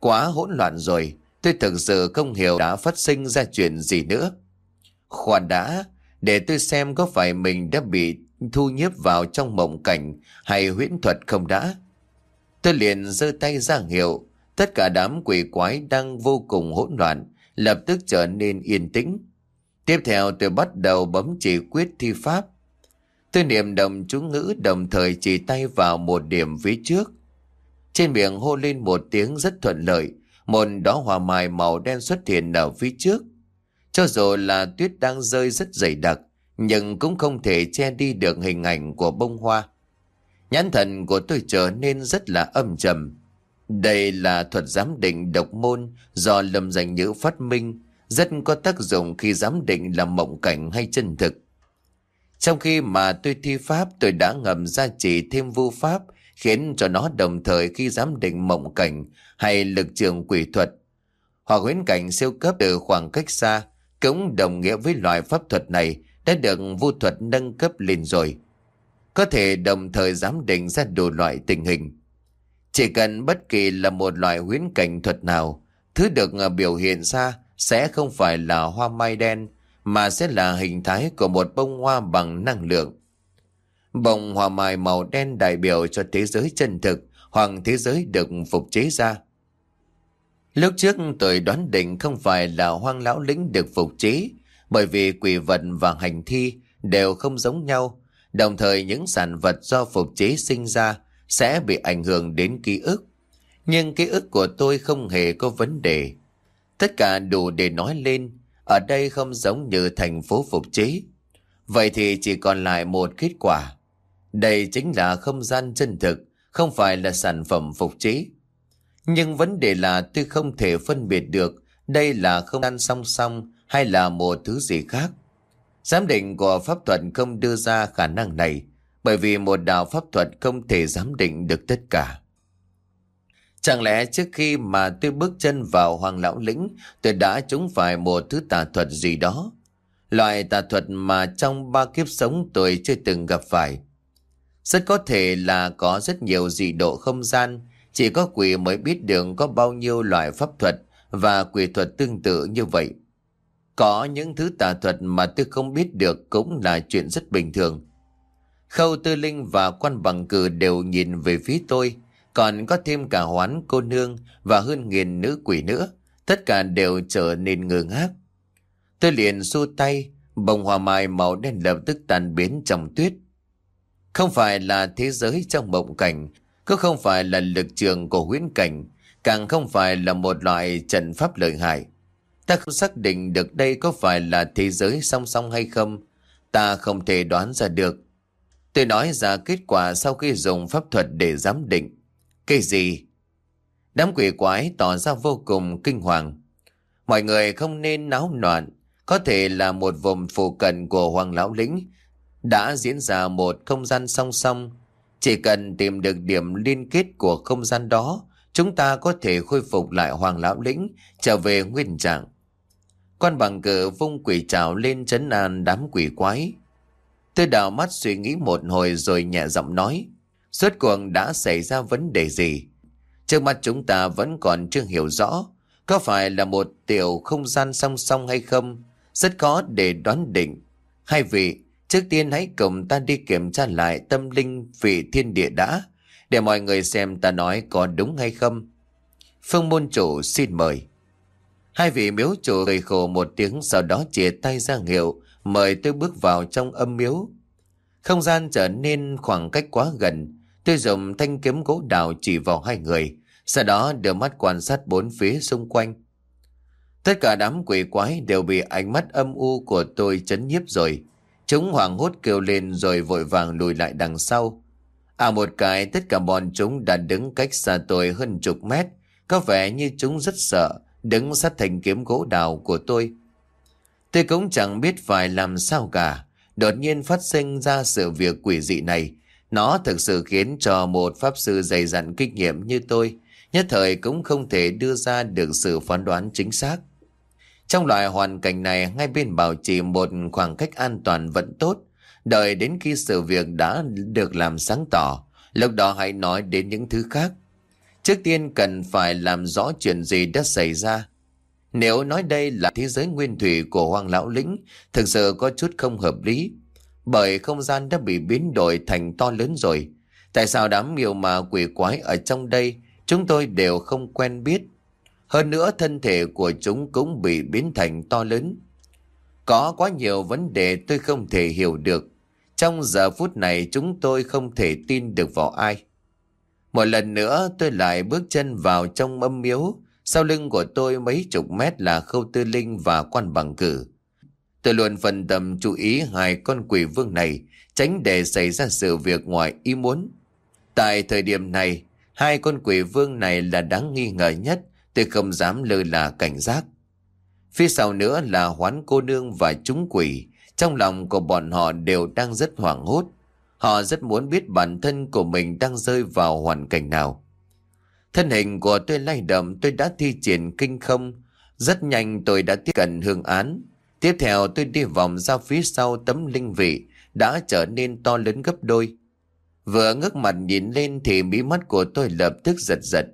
Quá hỗn loạn rồi, tôi thực sự không hiểu đã phát sinh ra chuyện gì nữa. Khoan đã, để tôi xem có phải mình đã bị thu nhiếp vào trong mộng cảnh hay huyễn thuật không đã. Tôi liền giơ tay ra hiệu, tất cả đám quỷ quái đang vô cùng hỗn loạn, lập tức trở nên yên tĩnh. Tiếp theo tôi bắt đầu bấm chỉ quyết thi pháp. Tôi niệm đồng chú ngữ đồng thời chỉ tay vào một điểm phía trước. Trên miệng hô lên một tiếng rất thuận lợi, một đóa hoa mai màu đen xuất hiện ở phía trước. Cho dù là tuyết đang rơi rất dày đặc, nhưng cũng không thể che đi được hình ảnh của bông hoa. Nhãn thần của tôi trở nên rất là âm trầm. Đây là thuật giám định độc môn do Lâm Danh Nhữ phát minh, rất có tác dụng khi giám định là mộng cảnh hay chân thực. Trong khi mà tôi thi pháp, tôi đã ngầm ra chỉ thêm vu pháp, khiến cho nó đồng thời khi giám định mộng cảnh hay lực trường quỷ thuật hoặc huyễn cảnh siêu cấp từ khoảng cách xa, cũng đồng nghĩa với loại pháp thuật này đã được vu thuật nâng cấp lên rồi, có thể đồng thời giám định ra đủ loại tình hình. Chỉ cần bất kỳ là một loại huyễn cảnh thuật nào, thứ được biểu hiện ra sẽ không phải là hoa mai đen, mà sẽ là hình thái của một bông hoa bằng năng lượng. Bông hoa mai màu đen đại biểu cho thế giới chân thực hoặc thế giới được phục chế ra. Lúc trước tôi đoán định không phải là Hoang Lão Lĩnh được phục chế, bởi vì quỷ vật và hành thi đều không giống nhau, đồng thời những sản vật do phục chế sinh ra sẽ bị ảnh hưởng đến ký ức. Nhưng ký ức của tôi không hề có vấn đề. Tất cả đủ để nói lên, ở đây không giống như thành phố phục chế. Vậy thì chỉ còn lại một kết quả. Đây chính là không gian chân thực, không phải là sản phẩm phục chế. Nhưng vấn đề là tôi không thể phân biệt được đây là không gian song song hay là một thứ gì khác. Giám định của pháp thuật không đưa ra khả năng này, bởi vì một đạo pháp thuật không thể giám định được tất cả. Chẳng lẽ trước khi mà tôi bước chân vào Hoang Lão Lĩnh, tôi đã trúng phải một thứ tà thuật gì đó? Loại tà thuật mà trong ba kiếp sống tôi chưa từng gặp phải. Rất có thể là có rất nhiều dị độ không gian, chỉ có quỷ mới biết được có bao nhiêu loại pháp thuật và quỷ thuật tương tự như vậy. Có những thứ tà thuật mà tôi không biết được cũng là chuyện rất bình thường. Khâu Tư Linh và Quan Bằng Cử đều nhìn về phía tôi, còn có thêm cả Hoán cô nương và hơn nghìn nữ quỷ nữa, tất cả đều trở nên ngơ ngác. Tôi liền xua tay, bông hoa mai màu đen lập tức tan biến trong tuyết. Không phải là thế giới trong mộng cảnh, cũng không phải là lực trường của huyễn cảnh, càng không phải là một loại trận pháp lợi hại. Ta không xác định được đây có phải là thế giới song song hay không, ta không thể đoán ra được. Tôi nói ra kết quả sau khi dùng pháp thuật để giám định. Cái gì? Đám quỷ quái tỏ ra vô cùng kinh hoàng. Mọi người không nên náo loạn, có thể là một vùng phụ cận của Hoang Lão Lĩnh đã diễn ra một không gian song song. Chỉ cần tìm được điểm liên kết của không gian đó, chúng ta có thể khôi phục lại Hoang Lão Lĩnh, trở về nguyên trạng. Quan Bằng Cử vung quỷ trảo lên trấn an đám quỷ quái. Tôi đảo mắt suy nghĩ một hồi rồi nhẹ giọng nói, rốt cuộc đã xảy ra vấn đề gì? Trước mắt chúng ta vẫn còn chưa hiểu rõ, có phải là một tiểu không gian song song hay không? Rất khó để đoán định. Hai vị, trước tiên hãy cùng ta đi kiểm tra lại tâm linh vị thiên địa đã, để mọi người xem ta nói có đúng hay không. Phương môn chủ xin mời. Hai vị miếu chủ cười khổ một tiếng, sau đó chìa tay ra hiệu mời tôi bước vào trong âm miếu. Không gian trở nên khoảng cách quá gần. Tôi dùng thanh kiếm gỗ đào chỉ vào hai người, sau đó đưa mắt quan sát bốn phía xung quanh. Tất cả đám quỷ quái đều bị ánh mắt âm u của tôi chấn nhiếp rồi. Chúng hoảng hốt kêu lên rồi vội vàng lùi lại đằng sau. À một cái, tất cả bọn chúng đã đứng cách xa tôi hơn chục mét, có vẻ như chúng rất sợ, đứng sát thanh kiếm gỗ đào của tôi. Tôi cũng chẳng biết phải làm sao cả. Đột nhiên phát sinh ra sự việc quỷ dị này. Nó thực sự khiến cho một pháp sư dày dặn kinh nghiệm như tôi nhất thời cũng không thể đưa ra được sự phán đoán chính xác. Trong loại hoàn cảnh này, ngay bên bảo trì một khoảng cách an toàn vẫn tốt. Đợi đến khi sự việc đã được làm sáng tỏ, lúc đó hãy nói đến những thứ khác. Trước tiên cần phải làm rõ chuyện gì đã xảy ra. Nếu nói đây là thế giới nguyên thủy của Hoàng Lão Lĩnh, thực sự có chút không hợp lý. Bởi không gian đã bị biến đổi thành to lớn rồi. Tại sao đám yêu ma quỷ quái ở trong đây chúng tôi đều không quen biết? Hơn nữa thân thể của chúng cũng bị biến thành to lớn. Có quá nhiều vấn đề tôi không thể hiểu được. Trong giờ phút này chúng tôi không thể tin được vào ai. Một lần nữa tôi lại bước chân vào trong âm miếu. Sau lưng của tôi mấy chục mét là Khâu Tư Linh và Quan Bằng Cử. Tôi luôn phân tâm chú ý hai con quỷ vương này, tránh để xảy ra sự việc ngoài ý muốn. Tại thời điểm này, hai con quỷ vương này là đáng nghi ngờ nhất, tôi không dám lơ là cảnh giác. Phía sau nữa là Hoán cô nương và chúng quỷ, trong lòng của bọn họ đều đang rất hoảng hốt. Họ rất muốn biết bản thân của mình đang rơi vào hoàn cảnh nào. Thân hình của tôi lay động, tôi đã thi triển kinh không. Rất nhanh tôi đã tiếp cận hương án. Tiếp theo tôi đi vòng ra phía sau tấm linh vị đã trở nên to lớn gấp đôi. Vừa ngước mặt nhìn lên thì mí mắt của tôi lập tức giật giật.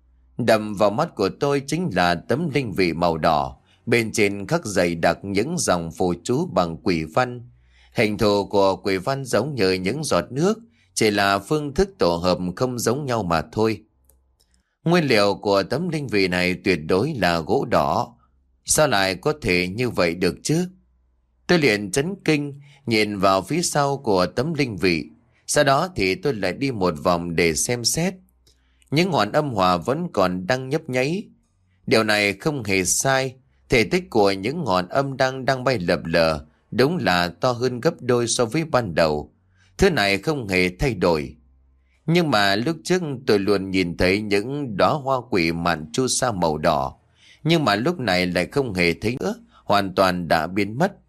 Đầm vào mắt của tôi chính là tấm linh vị màu đỏ. Bên trên khắc dày đặc những dòng phù chú bằng quỷ văn. Hình thù của quỷ văn giống như những giọt nước, chỉ là phương thức tổ hợp không giống nhau mà thôi. Nguyên liệu của tấm linh vị này tuyệt đối là gỗ đỏ. Sao lại có thể như vậy được chứ? Tôi liền chấn kinh nhìn vào phía sau của tấm linh vị. Sau đó thì tôi lại đi một vòng để xem xét. Những ngọn âm hỏa vẫn còn đang nhấp nháy. Điều này không hề sai. Thể tích của những ngọn âm đang đang bay lập lờ đúng là to hơn gấp đôi so với ban đầu. Thứ này không hề thay đổi. Nhưng mà lúc trước tôi luôn nhìn thấy những đóa hoa quỷ mạn chu sa màu đỏ. Nhưng mà lúc này lại không hề thấy nữa, hoàn toàn đã biến mất.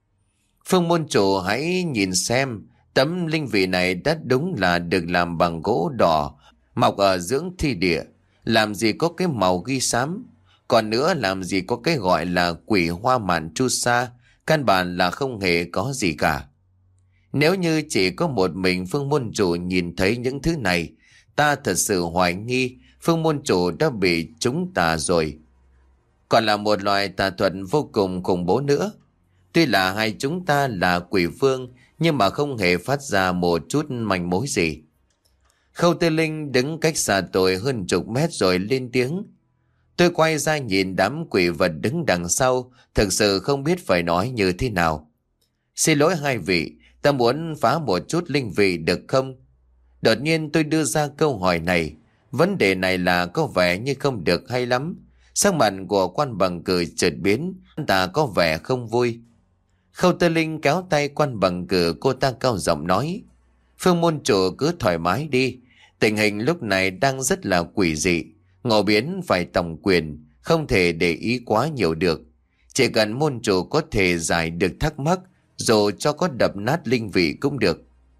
Phương môn chủ hãy nhìn xem, tấm linh vị này đã đúng là được làm bằng gỗ đỏ, mọc ở dưỡng thi địa. Làm gì có cái màu ghi xám. Còn nữa làm gì có cái gọi là quỷ hoa mạn chu sa, căn bản là không hề có gì cả. Nếu như chỉ có một mình Phương môn chủ nhìn thấy những thứ này, ta thật sự hoài nghi Phương môn chủ đã bị chúng tà rồi. Còn là một loài tà thuật vô cùng khủng bố nữa. Tuy là hai chúng ta là quỷ vương, nhưng mà không hề phát ra một chút manh mối gì. Khâu Tư Linh đứng cách xa tôi hơn chục mét rồi lên tiếng. Tôi quay ra nhìn đám quỷ vật đứng đằng sau, thực sự không biết phải nói như thế nào. Xin lỗi hai vị, ta muốn phá một chút linh vị được không? Đột nhiên tôi đưa ra câu hỏi này. Vấn đề này là có vẻ như không được hay lắm. Sắc mặt của Quan Bằng Cử chợt biến, anh ta có vẻ không vui. Khâu Tư Linh kéo tay Quan Bằng Cử, cô ta cao giọng nói. Phương môn chủ cứ thoải mái đi. Tình hình lúc này đang rất là quỷ dị. Ngộ biến phải tổng quyền, không thể để ý quá nhiều được. Chỉ cần môn chủ có thể giải được thắc mắc, dù cho có đập nát linh vị cũng được.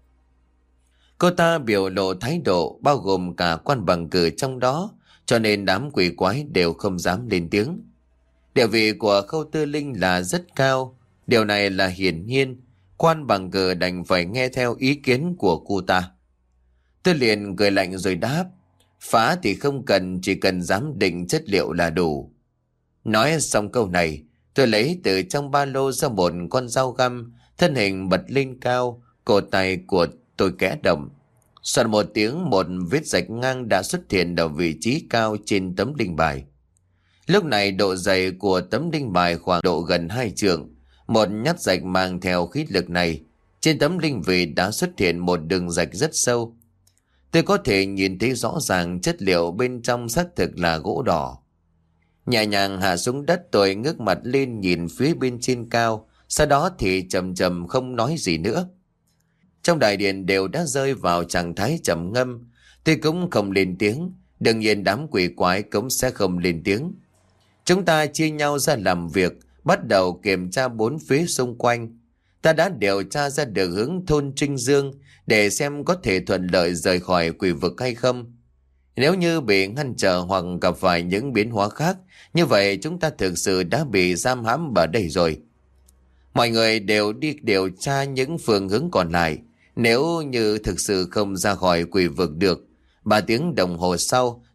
Cô ta biểu lộ thái độ, bao gồm cả Quan Bằng Cử trong đó, cho nên đám quỷ quái đều không dám lên tiếng. Địa vị của Khâu Tư Linh là rất cao, điều này là hiển nhiên. Quan Bằng Cử đành phải nghe theo ý kiến của cô ta. Tôi liền cười lạnh rồi đáp. Phá thì không cần, chỉ cần giám định chất liệu là đủ. Nói xong câu này, tôi lấy từ trong ba lô ra một con dao găm, thân hình bật lên cao, cổ tay của tôi kẽ động. Soạt một tiếng, một vết rạch ngang đã xuất hiện ở vị trí cao trên tấm đinh bài. Lúc này độ dày của tấm đinh bài khoảng độ gần hai trượng. Một nhát rạch mang theo khí lực này, trên tấm linh vị đã xuất hiện một đường rạch rất sâu. Tôi có thể nhìn thấy rõ ràng chất liệu bên trong xác thực là gỗ đỏ. Nhẹ nhàng hạ xuống đất, tôi ngước mặt lên nhìn phía bên trên cao, sau đó thì chậm chậm không nói gì nữa. Trong đại điện đều đã rơi vào trạng thái trầm ngâm. Tôi cũng không lên tiếng, đương nhiên đám quỷ quái cũng sẽ không lên tiếng. Chúng ta chia nhau ra làm việc, bắt đầu kiểm tra bốn phía xung quanh. Ta đã điều tra ra được hướng thôn Trinh Dương để xem có thể thuận lợi rời khỏi quỷ vực hay không. Nếu như bị ngăn trở hoặc gặp phải những biến hóa khác, như vậy chúng ta thực sự đã bị giam hãm ở đây rồi. Mọi người đều đi điều tra những phương hướng còn lại. Nếu như thực sự không ra khỏi quỷ vực được, ba tiếng đồng hồ sau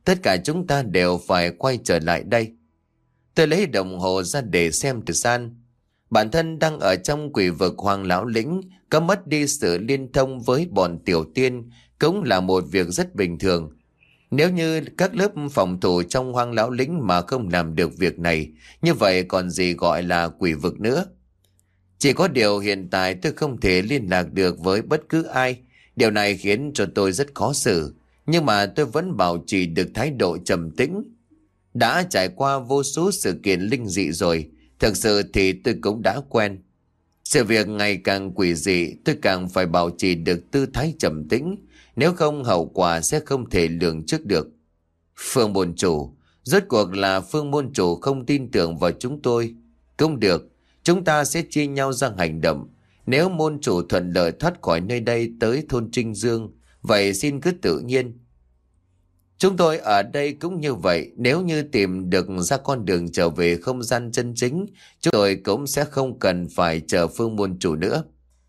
Tất cả chúng ta đều phải quay trở lại đây. Tôi lấy đồng hồ ra để xem thời gian. Bản thân đang ở trong quỷ vực Hoàng Lão Lĩnh, có mất đi sự liên thông với bọn tiểu tiên cũng là một việc rất bình thường. Nếu như các lớp phòng thủ trong Hoàng Lão Lĩnh mà không làm được việc này, như vậy còn gì gọi là quỷ vực nữa. Chỉ có điều hiện tại tôi không thể liên lạc được với bất cứ ai. Điều này khiến cho tôi rất khó xử, nhưng mà tôi vẫn bảo trì được thái độ trầm tĩnh. Đã trải qua vô số sự kiện linh dị rồi, thực sự thì tôi cũng đã quen. Sự việc ngày càng quỷ dị, tôi càng phải bảo trì được tư thái trầm tĩnh, nếu không hậu quả sẽ không thể lường trước được. Phương môn chủ, rốt cuộc là Phương môn chủ không tin tưởng vào chúng tôi. Cũng được, chúng ta sẽ chia nhau ra hành động. Nếu môn chủ thuận lợi thoát khỏi nơi đây tới thôn Trinh Dương, vậy xin cứ tự nhiên. Chúng tôi ở đây cũng như vậy, nếu như tìm được ra con đường trở về không gian chân chính, chúng tôi cũng sẽ không cần phải chờ Phương môn chủ nữa.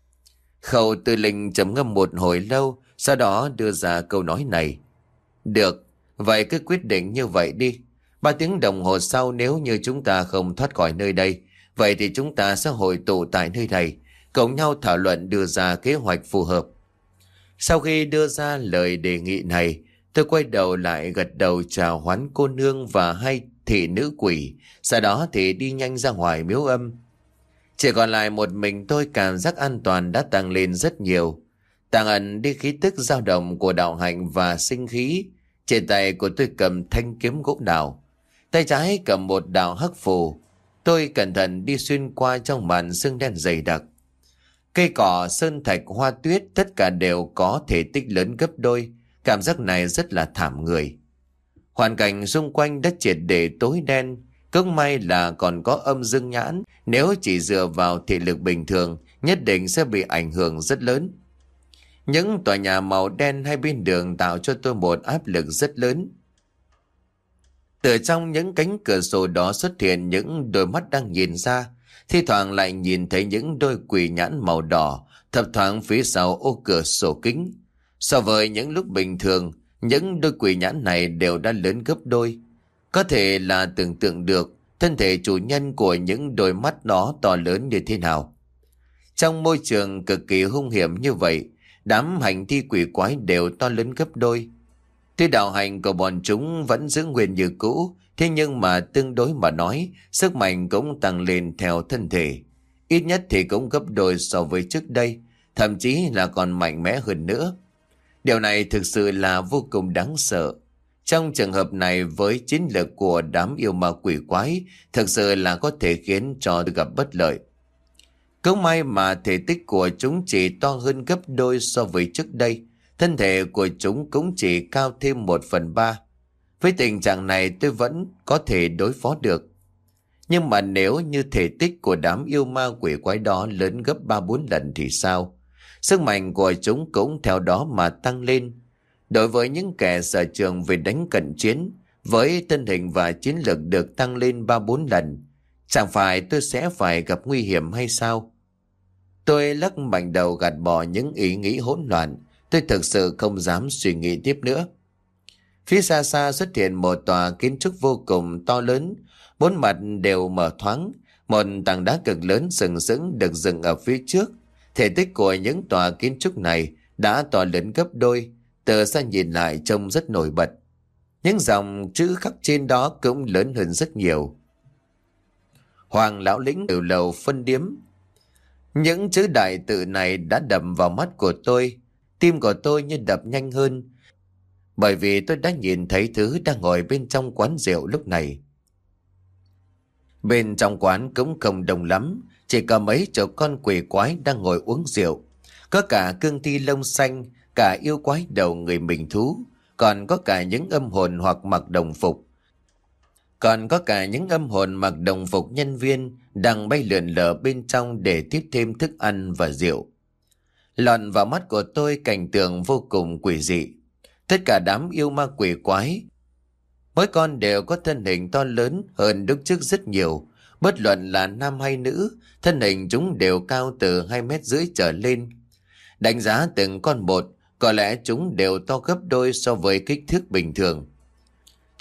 Khâu Tư Linh trầm ngâm một hồi lâu, sau đó đưa ra câu nói này. Được, vậy cứ quyết định như vậy đi. Ba tiếng đồng hồ sau nếu như chúng ta không thoát khỏi nơi đây, vậy thì chúng ta sẽ hội tụ tại nơi này, cùng nhau thảo luận đưa ra kế hoạch phù hợp. Sau khi đưa ra lời đề nghị này, tôi quay đầu lại gật đầu chào hoán cô nương và hai thị nữ quỷ, sau đó thì đi nhanh ra ngoài miếu âm. Chỉ còn lại một mình tôi, cảm giác an toàn đã tăng lên rất nhiều. Tàng ẩn đi khí tức dao động của đạo hạnh và sinh khí. Trên tay của tôi cầm thanh kiếm gỗ đào, tay trái cầm một đạo hắc phù. Tôi cẩn thận đi xuyên qua trong màn sương đen dày đặc. Cây cỏ, sơn thạch, hoa tuyết tất cả đều có thể tích lớn gấp đôi. Cảm giác này rất là thảm người. Hoàn cảnh xung quanh đã triệt để tối đen. Cũng may là còn có âm dương nhãn, nếu chỉ dựa vào thị lực bình thường nhất định sẽ bị ảnh hưởng rất lớn. Những tòa nhà màu đen hai bên đường tạo cho tôi một áp lực rất lớn. Từ trong những cánh cửa sổ đó xuất hiện những đôi mắt đang nhìn ra, thi thoảng lại nhìn thấy những đôi quỷ nhãn màu đỏ thập thoáng phía sau ô cửa sổ kính. So với những lúc bình thường, những đôi quỷ nhãn này đều đã lớn gấp đôi. Có thể là tưởng tượng được thân thể chủ nhân của những đôi mắt đó to lớn như thế nào. Trong môi trường cực kỳ hung hiểm như vậy, đám hành thi quỷ quái đều to lớn gấp đôi. Tuy đạo hành của bọn chúng vẫn giữ nguyên như cũ, thế nhưng mà tương đối mà nói, sức mạnh cũng tăng lên theo thân thể. Ít nhất thì cũng gấp đôi so với trước đây, thậm chí là còn mạnh mẽ hơn nữa. Điều này thực sự là vô cùng đáng sợ. Trong trường hợp này, với chiến lược của đám yêu ma quỷ quái, thực sự là có thể khiến cho gặp bất lợi. Cũng may mà thể tích của chúng chỉ to hơn gấp đôi so với trước đây. Thân thể của chúng cũng chỉ cao thêm một phần ba. Với tình trạng này tôi vẫn có thể đối phó được. Nhưng mà nếu như thể tích của đám yêu ma quỷ quái đó lớn gấp ba bốn lần thì sao? Sức mạnh của chúng cũng theo đó mà tăng lên. Đối với những kẻ sở trường về đánh cận chiến, với thân hình và chiến lược được tăng lên ba bốn lần, chẳng phải tôi sẽ phải gặp nguy hiểm hay sao? Tôi lắc mạnh đầu gạt bỏ những ý nghĩ hỗn loạn. Tôi thực sự không dám suy nghĩ tiếp nữa. Phía xa xa xuất hiện một tòa kiến trúc vô cùng to lớn, bốn mặt đều mở thoáng. Một tảng đá cực lớn sừng sững được dựng ở phía trước. Thể tích của những tòa kiến trúc này đã to lớn gấp đôi, từ xa nhìn lại trông rất nổi bật. Những dòng chữ khắc trên đó cũng lớn hơn rất nhiều. Hoàng Lão Lĩnh Tiểu Lầu Phân Điếm. Những chữ đại tự này đã đập vào mắt của tôi. Tim của tôi như đập nhanh hơn, bởi vì tôi đã nhìn thấy thứ đang ngồi bên trong quán rượu lúc này. Bên trong quán cũng không đông lắm, chỉ có mấy chỗ con quỷ quái đang ngồi uống rượu. Có cả cương thi lông xanh, cả yêu quái đầu người mình thú, còn có cả những âm hồn hoặc mặc đồng phục. Còn có cả những âm hồn mặc đồng phục nhân viên đang bay lượn lờ bên trong để tiếp thêm thức ăn và rượu. Lọt vào mắt của tôi cảnh tượng vô cùng quỷ dị. Tất cả đám yêu ma quỷ quái, mỗi con đều có thân hình to lớn hơn lúc trước rất nhiều. Bất luận là nam hay nữ, thân hình chúng đều cao từ hai mét rưỡi trở lên. Đánh giá từng con một, có lẽ chúng đều to gấp đôi so với kích thước bình thường.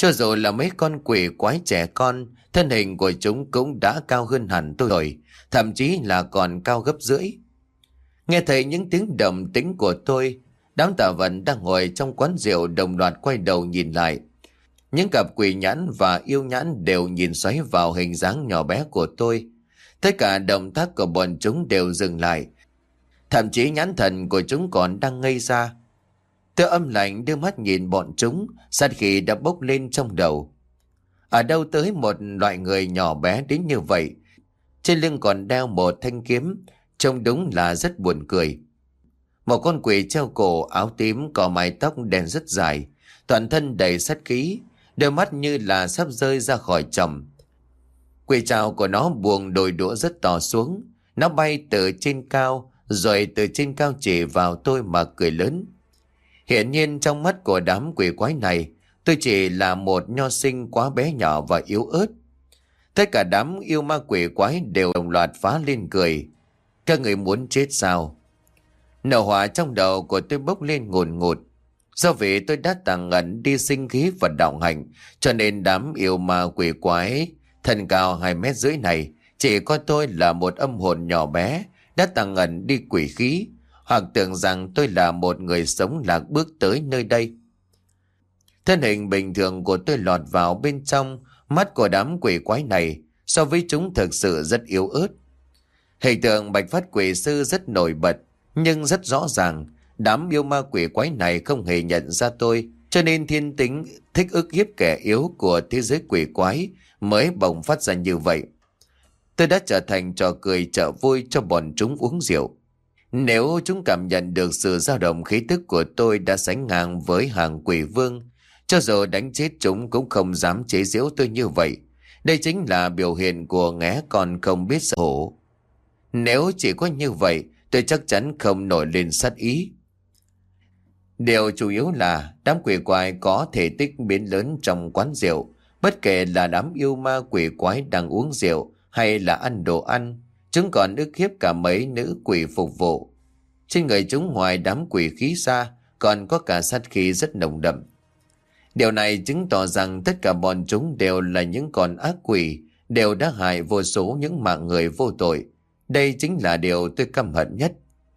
Cho dù là mấy con quỷ quái trẻ con, thân hình của chúng cũng đã cao hơn hẳn tôi rồi, thậm chí là còn cao gấp rưỡi. Nghe thấy những tiếng động tĩnh của tôi, đám tà vận đang ngồi trong quán rượu đồng loạt quay đầu nhìn lại. Những cặp quỷ nhãn và yêu nhãn đều nhìn xoáy vào hình dáng nhỏ bé của tôi. Tất cả động tác của bọn chúng đều dừng lại. Thậm chí nhãn thần của chúng còn đang ngây ra. Tôi âm lạnh đưa mắt nhìn bọn chúng, sát khí đã bốc lên trong đầu. Ở đâu tới một loại người nhỏ bé đến như vậy, trên lưng còn đeo một thanh kiếm, trông đúng là rất buồn cười. Một con quỷ treo cổ áo tím có mái tóc đen rất dài, toàn thân đầy sát khí, đôi mắt như là sắp rơi ra khỏi chòm. Quỷ trảo của nó buông đôi đũa rất to xuống, nó bay từ trên cao, rồi từ trên cao chỉ vào tôi mà cười lớn. Hiển nhiên trong mắt của đám quỷ quái này, tôi chỉ là một nho sinh quá bé nhỏ và yếu ớt. Tất cả đám yêu ma quỷ quái đều đồng loạt phá lên cười. Các người muốn chết sao? Nổ hỏa trong đầu của tôi bốc lên ngùn ngụt. Do vì tôi đã tàng ẩn đi sinh khí và đạo hành, cho nên đám yêu ma quỷ quái thân cao hai mét rưỡi này chỉ coi tôi là một âm hồn nhỏ bé đã tàng ẩn đi quỷ khí, hoặc tưởng rằng tôi là một người sống lạc bước tới nơi đây. Thân hình bình thường của tôi lọt vào bên trong mắt của đám quỷ quái này, so với chúng thực sự rất yếu ớt. Hình tượng Bạch Phát Quỷ Sư rất nổi bật, nhưng rất rõ ràng đám yêu ma quỷ quái này không hề nhận ra tôi, cho nên thiên tính thích ức hiếp kẻ yếu của thế giới quỷ quái mới bộc phát ra như vậy. Tôi đã trở thành trò cười trợ vui cho bọn chúng uống rượu. Nếu chúng cảm nhận được sự dao động khí tức của tôi đã sánh ngang với hàng quỷ vương, cho dù đánh chết chúng cũng không dám chế giễu tôi như vậy. Đây chính là biểu hiện của nghé còn không biết xấu hổ. Nếu chỉ có như vậy, tôi chắc chắn không nổi lên sát ý. Điều chủ yếu là đám quỷ quái có thể tích biến lớn trong quán rượu. Bất kể là đám yêu ma quỷ quái đang uống rượu hay là ăn đồ ăn, chúng còn ức hiếp cả mấy nữ quỷ phục vụ. Trên người chúng ngoài đám quỷ khí ra, còn có cả sát khí rất nồng đậm. Điều này chứng tỏ rằng tất cả bọn chúng đều là những con ác quỷ, đều đã hại vô số những mạng người vô tội. Đây chính là điều tôi căm hận nhất.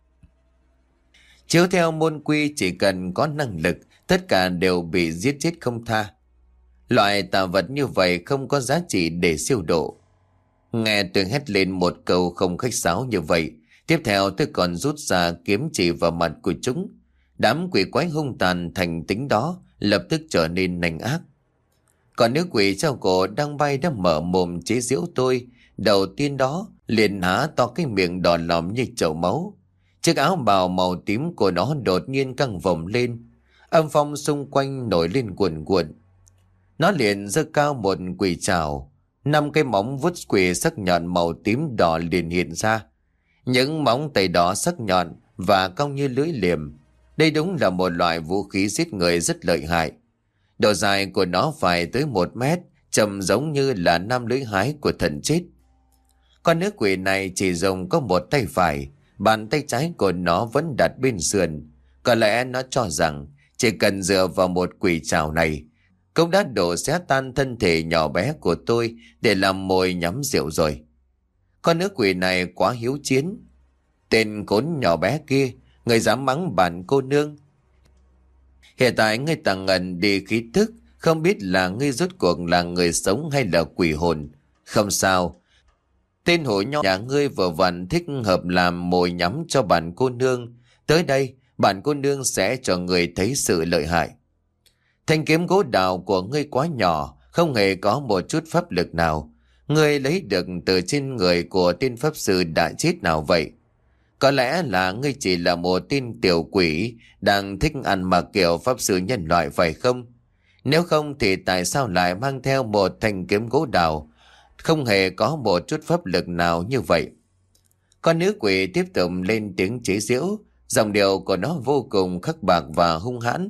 Chiếu theo môn quy, chỉ cần có năng lực, tất cả đều bị giết chết không tha. Loại tà vật như vậy không có giá trị để siêu độ. Nghe tôi hét lên một câu không khách sáo như vậy, tiếp theo tôi còn rút ra kiếm chỉ vào mặt của chúng. Đám quỷ quái hung tàn thành tính đó lập tức trở nên nanh ác. Còn nữ quỷ treo cổ đang bay đã mở mồm chế giễu tôi, đầu tiên đó liền há to cái miệng đỏ lòm như chậu máu. Chiếc áo bào màu tím của nó đột nhiên căng vòng lên, âm phong xung quanh nổi lên cuồn cuộn. Nó liền giơ cao một quỷ trảo, năm cái móng vuốt quỷ sắc nhọn màu tím đỏ liền hiện ra. Những móng tay đỏ sắc nhọn và cong như lưỡi liềm. Đây đúng là một loại vũ khí giết người rất lợi hại. Độ dài của nó phải tới một mét, trông giống như là năm lưỡi hái của thần chết. Con nữ quỷ này chỉ dùng có một tay phải, bàn tay trái của nó vẫn đặt bên sườn. Có lẽ nó cho rằng chỉ cần dựa vào một quỷ trảo này cũng đã đổ xé tan thân thể nhỏ bé của tôi để làm mồi nhắm rượu rồi. Con nữ quỷ này quá hiếu chiến. Tên khốn nhỏ bé kia, người dám mắng bản cô nương. Hiện tại ngươi tàng ngần đi khí thức, không biết là ngươi rốt cuộc là người sống hay là quỷ hồn. Không sao, tên hổ nho nhà ngươi vừa vặn thích hợp làm mồi nhắm cho bản cô nương. Tới đây, bản cô nương sẽ cho ngươi thấy sự lợi hại. Thanh kiếm gỗ đào của ngươi quá nhỏ, không hề có một chút pháp lực nào. Ngươi lấy được từ trên người của tên pháp sư đã chết nào vậy? Có lẽ là ngươi chỉ là một tên tiểu quỷ đang thích ăn mặc kiểu pháp sư nhân loại phải không? Nếu không thì tại sao lại mang theo một thanh kiếm gỗ đào, không hề có một chút pháp lực nào như vậy? Con nữ quỷ tiếp tục lên tiếng chế giễu, giọng điệu của nó vô cùng khắc bạc và hung hãn.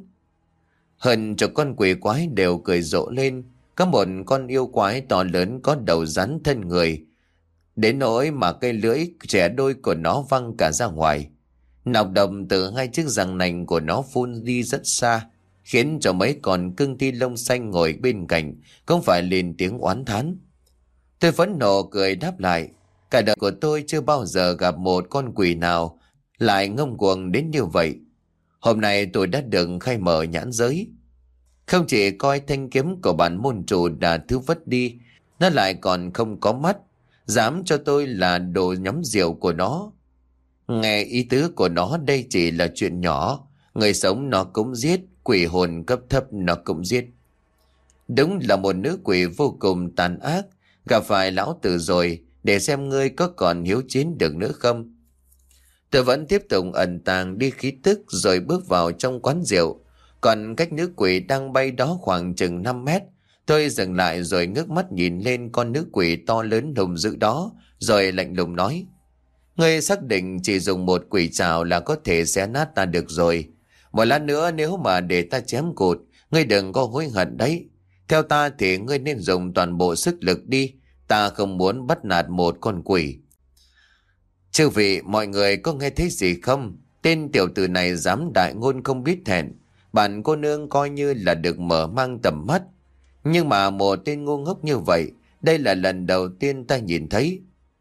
Hơn chục con quỷ quái đều cười rộ lên. Có một con yêu quái to lớn có đầu rắn thân người, đến nỗi mà cây lưỡi trẻ đôi của nó văng cả ra ngoài. Nọc độc từ hai chiếc răng nành của nó phun đi rất xa. khiến cho mấy con cưng thi lông xanh ngồi bên cạnh không phải lên tiếng oán thán. Tôi phẫn nộ cười đáp lại, cả đời của tôi chưa bao giờ gặp một con quỷ nào lại ngông cuồng đến như vậy. Hôm nay tôi đã được khai mở nhãn giới. Không chỉ coi thanh kiếm của bản môn chủ đã thứ vất đi, nó lại còn không có mắt, dám cho tôi là đồ nhắm rượu của nó. Nghe ý tứ của nó đây chỉ là chuyện nhỏ, người sống nó cũng giết, quỷ hồn cấp thấp nó cũng giết. Đúng là một nữ quỷ vô cùng tàn ác, gặp phải lão tử rồi, để xem ngươi có còn hiếu chiến được nữa không. Tôi vẫn tiếp tục ẩn tàng đi khí tức rồi bước vào trong quán rượu. Còn cách nữ quỷ đang bay đó khoảng chừng năm mét, tôi dừng lại rồi ngước mắt nhìn lên con nữ quỷ to lớn hùng dữ đó, rồi lạnh lùng nói: Ngươi xác định chỉ dùng một quỷ trảo là có thể xé nát ta được rồi. Một lát nữa nếu mà để ta chém cụt, ngươi đừng có hối hận đấy. Theo ta thì ngươi nên dùng toàn bộ sức lực đi, ta không muốn bắt nạt một con quỷ. Chư vị, mọi người có nghe thấy gì không? Tên tiểu tử này dám đại ngôn không biết thẹn. Bản cô nương coi như là được mở mang tầm mắt. Nhưng mà một tên ngu ngốc như vậy, đây là lần đầu tiên ta nhìn thấy.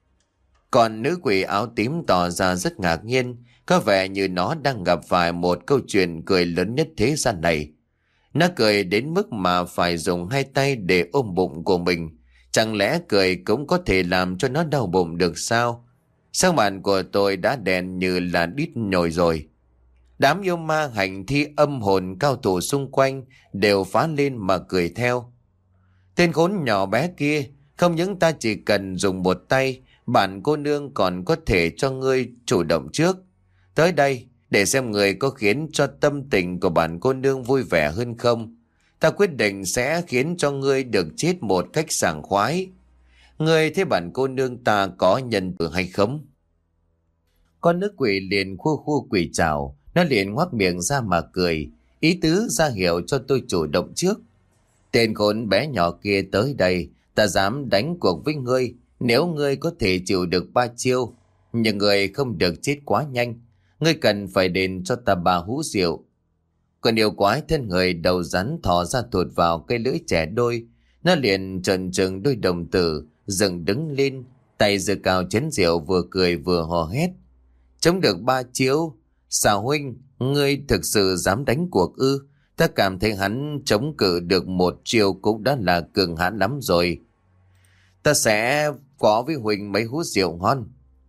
Còn nữ quỷ áo tím tỏ ra rất ngạc nhiên, có vẻ như nó đang gặp phải một câu chuyện cười lớn nhất thế gian này. Nó cười đến mức mà phải dùng hai tay để ôm bụng của mình. Chẳng lẽ cười cũng có thể làm cho nó đau bụng được sao? Sắc mặt của tôi đã đen như là đít nhồi rồi. Đám yêu ma hành thi âm hồn cao thủ xung quanh đều phá lên mà cười theo. Tên khốn nhỏ bé kia, không những ta chỉ cần dùng một tay, bản cô nương còn có thể cho ngươi chủ động trước. Tới đây, để xem người có khiến cho tâm tình của bản cô nương vui vẻ hơn không. Ta quyết định sẽ khiến cho ngươi được chết một cách sảng khoái. Ngươi thấy bản cô nương ta có nhân từ hay không? Con nữ quỷ liền khu khu quỷ chào, nó liền ngoác miệng ra mà cười, ý tứ ra hiệu cho tôi chủ động trước. Tên khốn bé nhỏ kia tới đây, ta dám đánh cuộc với ngươi nếu ngươi có thể chịu được ba chiêu, nhưng ngươi không được chết quá nhanh. Ngươi cần phải đền cho ta ba hũ rượu. Còn yêu quái thân người đầu rắn thò ra thụt vào cây lưỡi trẻ đôi, nó liền trần trừng đôi đồng tử, dựng đứng lên, tay giơ cao chén rượu vừa cười vừa hò hét. Chống được ba chiêu? Xà huynh, ngươi thực sự dám đánh cuộc ư? Ta cảm thấy hắn chống cự được một chiêu cũng đã là cường hãn lắm rồi. Ta sẽ có với huynh mấy hút rượu ngon.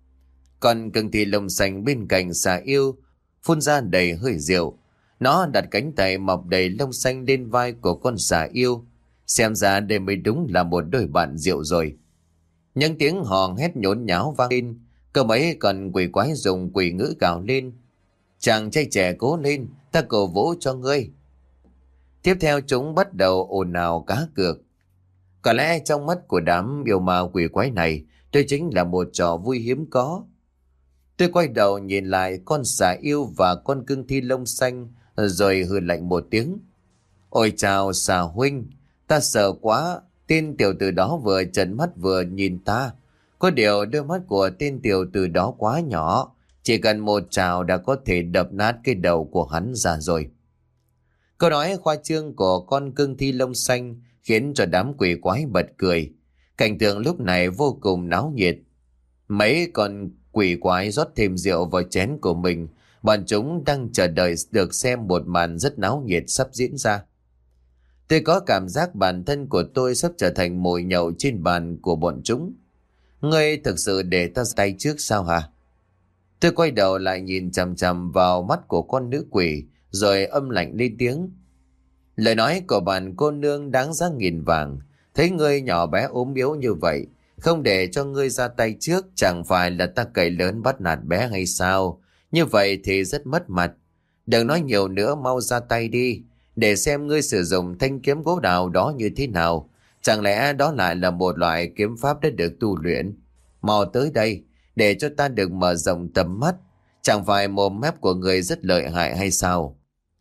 Còn cưng thì lồng xanh bên cạnh xà yêu phun ra đầy hơi rượu. Nó đặt cánh tay mọc đầy lông xanh lên vai của con xà yêu. Xem ra đây mới đúng là một đôi bạn rượu rồi. Những tiếng hò hét nhốn nháo vang lên. Cơ mấy còn quỷ quái dùng quỷ ngữ gào lên. Chàng trai trẻ cố lên, ta cổ vũ cho ngươi. Tiếp theo chúng bắt đầu ồn ào cá cược. Có lẽ trong mắt của đám yêu ma quỷ quái này, đây chính là một trò vui hiếm có. Tôi quay đầu nhìn lại con xà yêu và con cưng thi lông xanh, rồi hừ lạnh một tiếng. Ôi chào xà huynh, ta sợ quá, tên tiểu tử đó vừa trợn mắt vừa nhìn ta. Có điều đôi mắt của tên tiểu tử đó quá nhỏ, chỉ cần một trào đã có thể đập nát cái đầu của hắn ra rồi. Câu nói khoa trương của con cưng thi lông xanh khiến cho đám quỷ quái bật cười. Cảnh tượng lúc này vô cùng náo nhiệt. Mấy con quỷ quái rót thêm rượu vào chén của mình, bọn chúng đang chờ đợi được xem một màn rất náo nhiệt sắp diễn ra. Tôi có cảm giác bản thân của tôi sắp trở thành mồi nhậu trên bàn của bọn chúng. Ngươi thực sự để ta tay trước sao hả? Tôi quay đầu lại nhìn chằm chằm vào mắt của con nữ quỷ, rồi âm lạnh lên tiếng. Lời nói của bạn cô nương đáng giá nghìn vàng. Thấy ngươi nhỏ bé ốm yếu như vậy, không để cho ngươi ra tay trước, chẳng phải là ta cậy lớn bắt nạt bé hay sao? Như vậy thì rất mất mặt. Đừng nói nhiều nữa, mau ra tay đi, để xem ngươi sử dụng thanh kiếm gỗ đào đó như thế nào. Chẳng lẽ đó lại là một loại kiếm pháp đã được tu luyện? Mau tới đây, để cho ta được mở rộng tầm mắt. Chẳng phải mồm mép của người rất lợi hại hay sao?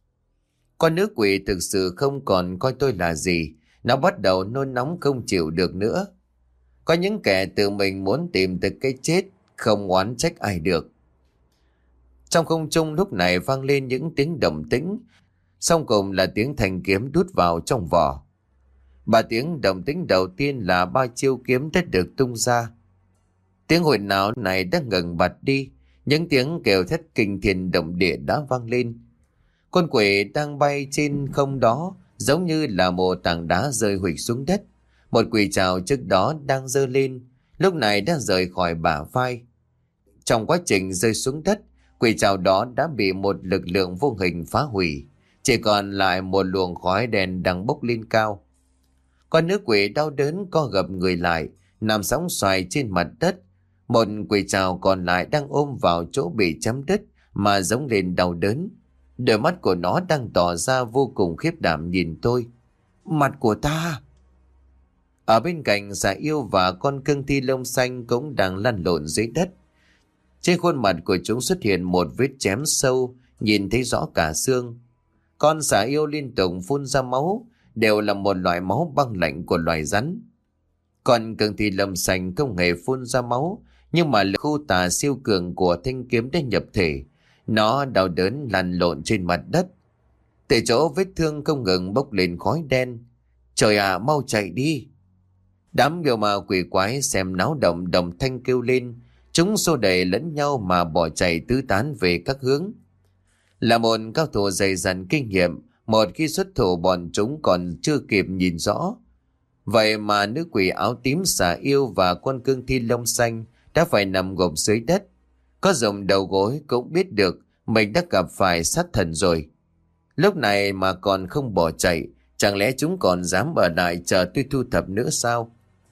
Con nữ quỷ thực sự không còn coi tôi là gì. Nó bắt đầu nôn nóng không chịu được nữa. Có những kẻ tự mình muốn tìm tới cái chết, không oán trách ai được. Trong không trung lúc này vang lên những tiếng động tĩnh. Xong cùng là tiếng thanh kiếm đút vào trong vỏ. Ba tiếng động tĩnh đầu tiên là ba chiêu kiếm đã được tung ra. Tiếng hồi náo này đã ngừng bặt đi. Những tiếng kêu thét kinh thiên động địa đã vang lên. Con quỷ đang bay trên không đó giống như là một tảng đá rơi huỵch xuống đất. Một quỷ trảo trước đó đang giơ lên, lúc này đã rời khỏi bả vai. Trong quá trình rơi xuống đất, quỷ trảo đó đã bị một lực lượng vô hình phá hủy. Chỉ còn lại một luồng khói đen đang bốc lên cao. Con nữ quỷ đau đớn co gập người lại, nằm sóng xoài trên mặt đất. Một quỷ trảo còn lại đang ôm vào chỗ bị chém đứt mà giống lên đau đớn. Đôi mắt của nó đang tỏ ra vô cùng khiếp đảm nhìn tôi. Mặt của ta! Ở bên cạnh Xà Yêu và con cương thi lông xanh cũng đang lăn lộn dưới đất. Trên khuôn mặt của chúng xuất hiện một vết chém sâu, nhìn thấy rõ cả xương. Con Xà Yêu liên tục phun ra máu, đều là một loại máu băng lạnh của loài rắn. Còn cương thi lông xanh không hề phun ra máu, nhưng mà lực khu tà siêu cường của thanh kiếm đã nhập thể. Nó đau đớn lăn lộn trên mặt đất. Từ chỗ vết thương không ngừng bốc lên khói đen. Trời ạ, mau chạy đi! Đám yêu ma quỷ quái xem náo động đồng thanh kêu lên. Chúng xô đẩy lẫn nhau mà bỏ chạy tứ tán về các hướng. Là một cao thủ dày dặn kinh nghiệm, một khi xuất thủ bọn chúng còn chưa kịp nhìn rõ. Vậy mà nữ quỷ áo tím Xà Yêu và con cương thi lông xanh đã phải nằm gục dưới đất. Có dùng đầu gối cũng biết được mình đã gặp phải sát thần rồi. Lúc này mà còn không bỏ chạy, chẳng lẽ chúng còn dám ở lại chờ tôi thu thập nữa sao?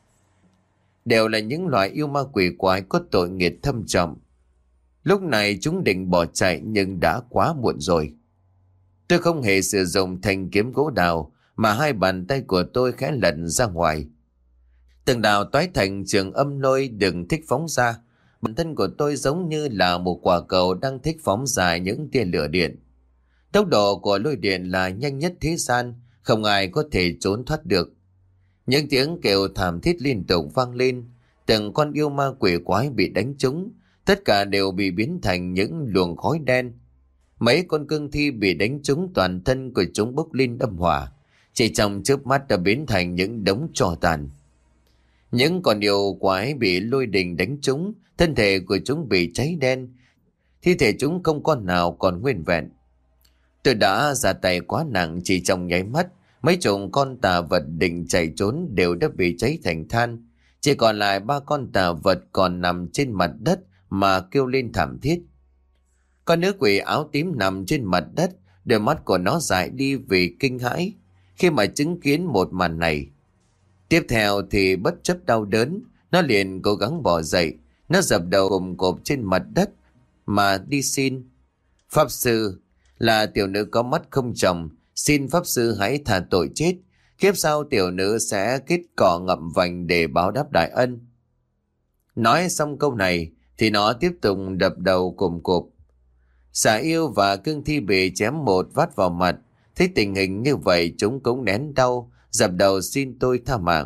Đều là những loại yêu ma quỷ quái có tội nghiệp thâm trọng. Lúc này chúng định bỏ chạy nhưng đã quá muộn rồi. Tôi không hề sử dụng thanh kiếm gỗ đào mà hai bàn tay của tôi khẽ lật ra ngoài. Từng đạo toái thành trường âm lôi đừng thích phóng ra. Bản thân của tôi giống như là một quả cầu đang thích phóng ra những tia lửa điện. Tốc độ của lôi điện là nhanh nhất thế gian, không ai có thể trốn thoát được. Những tiếng kêu thảm thiết liên tục vang lên, từng con yêu ma quỷ quái bị đánh trúng, tất cả đều bị biến thành những luồng khói đen. Mấy con cương thi bị đánh trúng toàn thân của chúng bốc lên âm hỏa, chỉ trong chớp mắt đã biến thành những đống tro tàn. Những con yêu quái bị lôi đình đánh trúng, thân thể của chúng bị cháy đen, thi thể chúng không con nào còn nguyên vẹn. Tôi đã ra tay quá nặng, chỉ trong nháy mắt, mấy chục con tà vật định chạy trốn đều đã bị cháy thành than. Chỉ còn lại ba con tà vật còn nằm trên mặt đất mà kêu lên thảm thiết. Con nữ quỷ áo tím nằm trên mặt đất, đôi mắt của nó dại đi vì kinh hãi khi mà chứng kiến một màn này. Tiếp theo thì bất chấp đau đớn, nó liền cố gắng bò dậy. Nó dập đầu cùng cộp trên mặt đất mà đi xin: Pháp sư, là tiểu nữ có mắt không chồng, xin Pháp sư hãy thả tội chết. Kiếp sau tiểu nữ sẽ kết cỏ ngậm vành để báo đáp đại ân. Nói xong câu này thì nó tiếp tục đập đầu cùng cộp. Xà Yêu và cương thi bị chém một vát vào mặt. Thấy tình hình như vậy chúng cũng nén đau, dập đầu xin tôi tha mạng.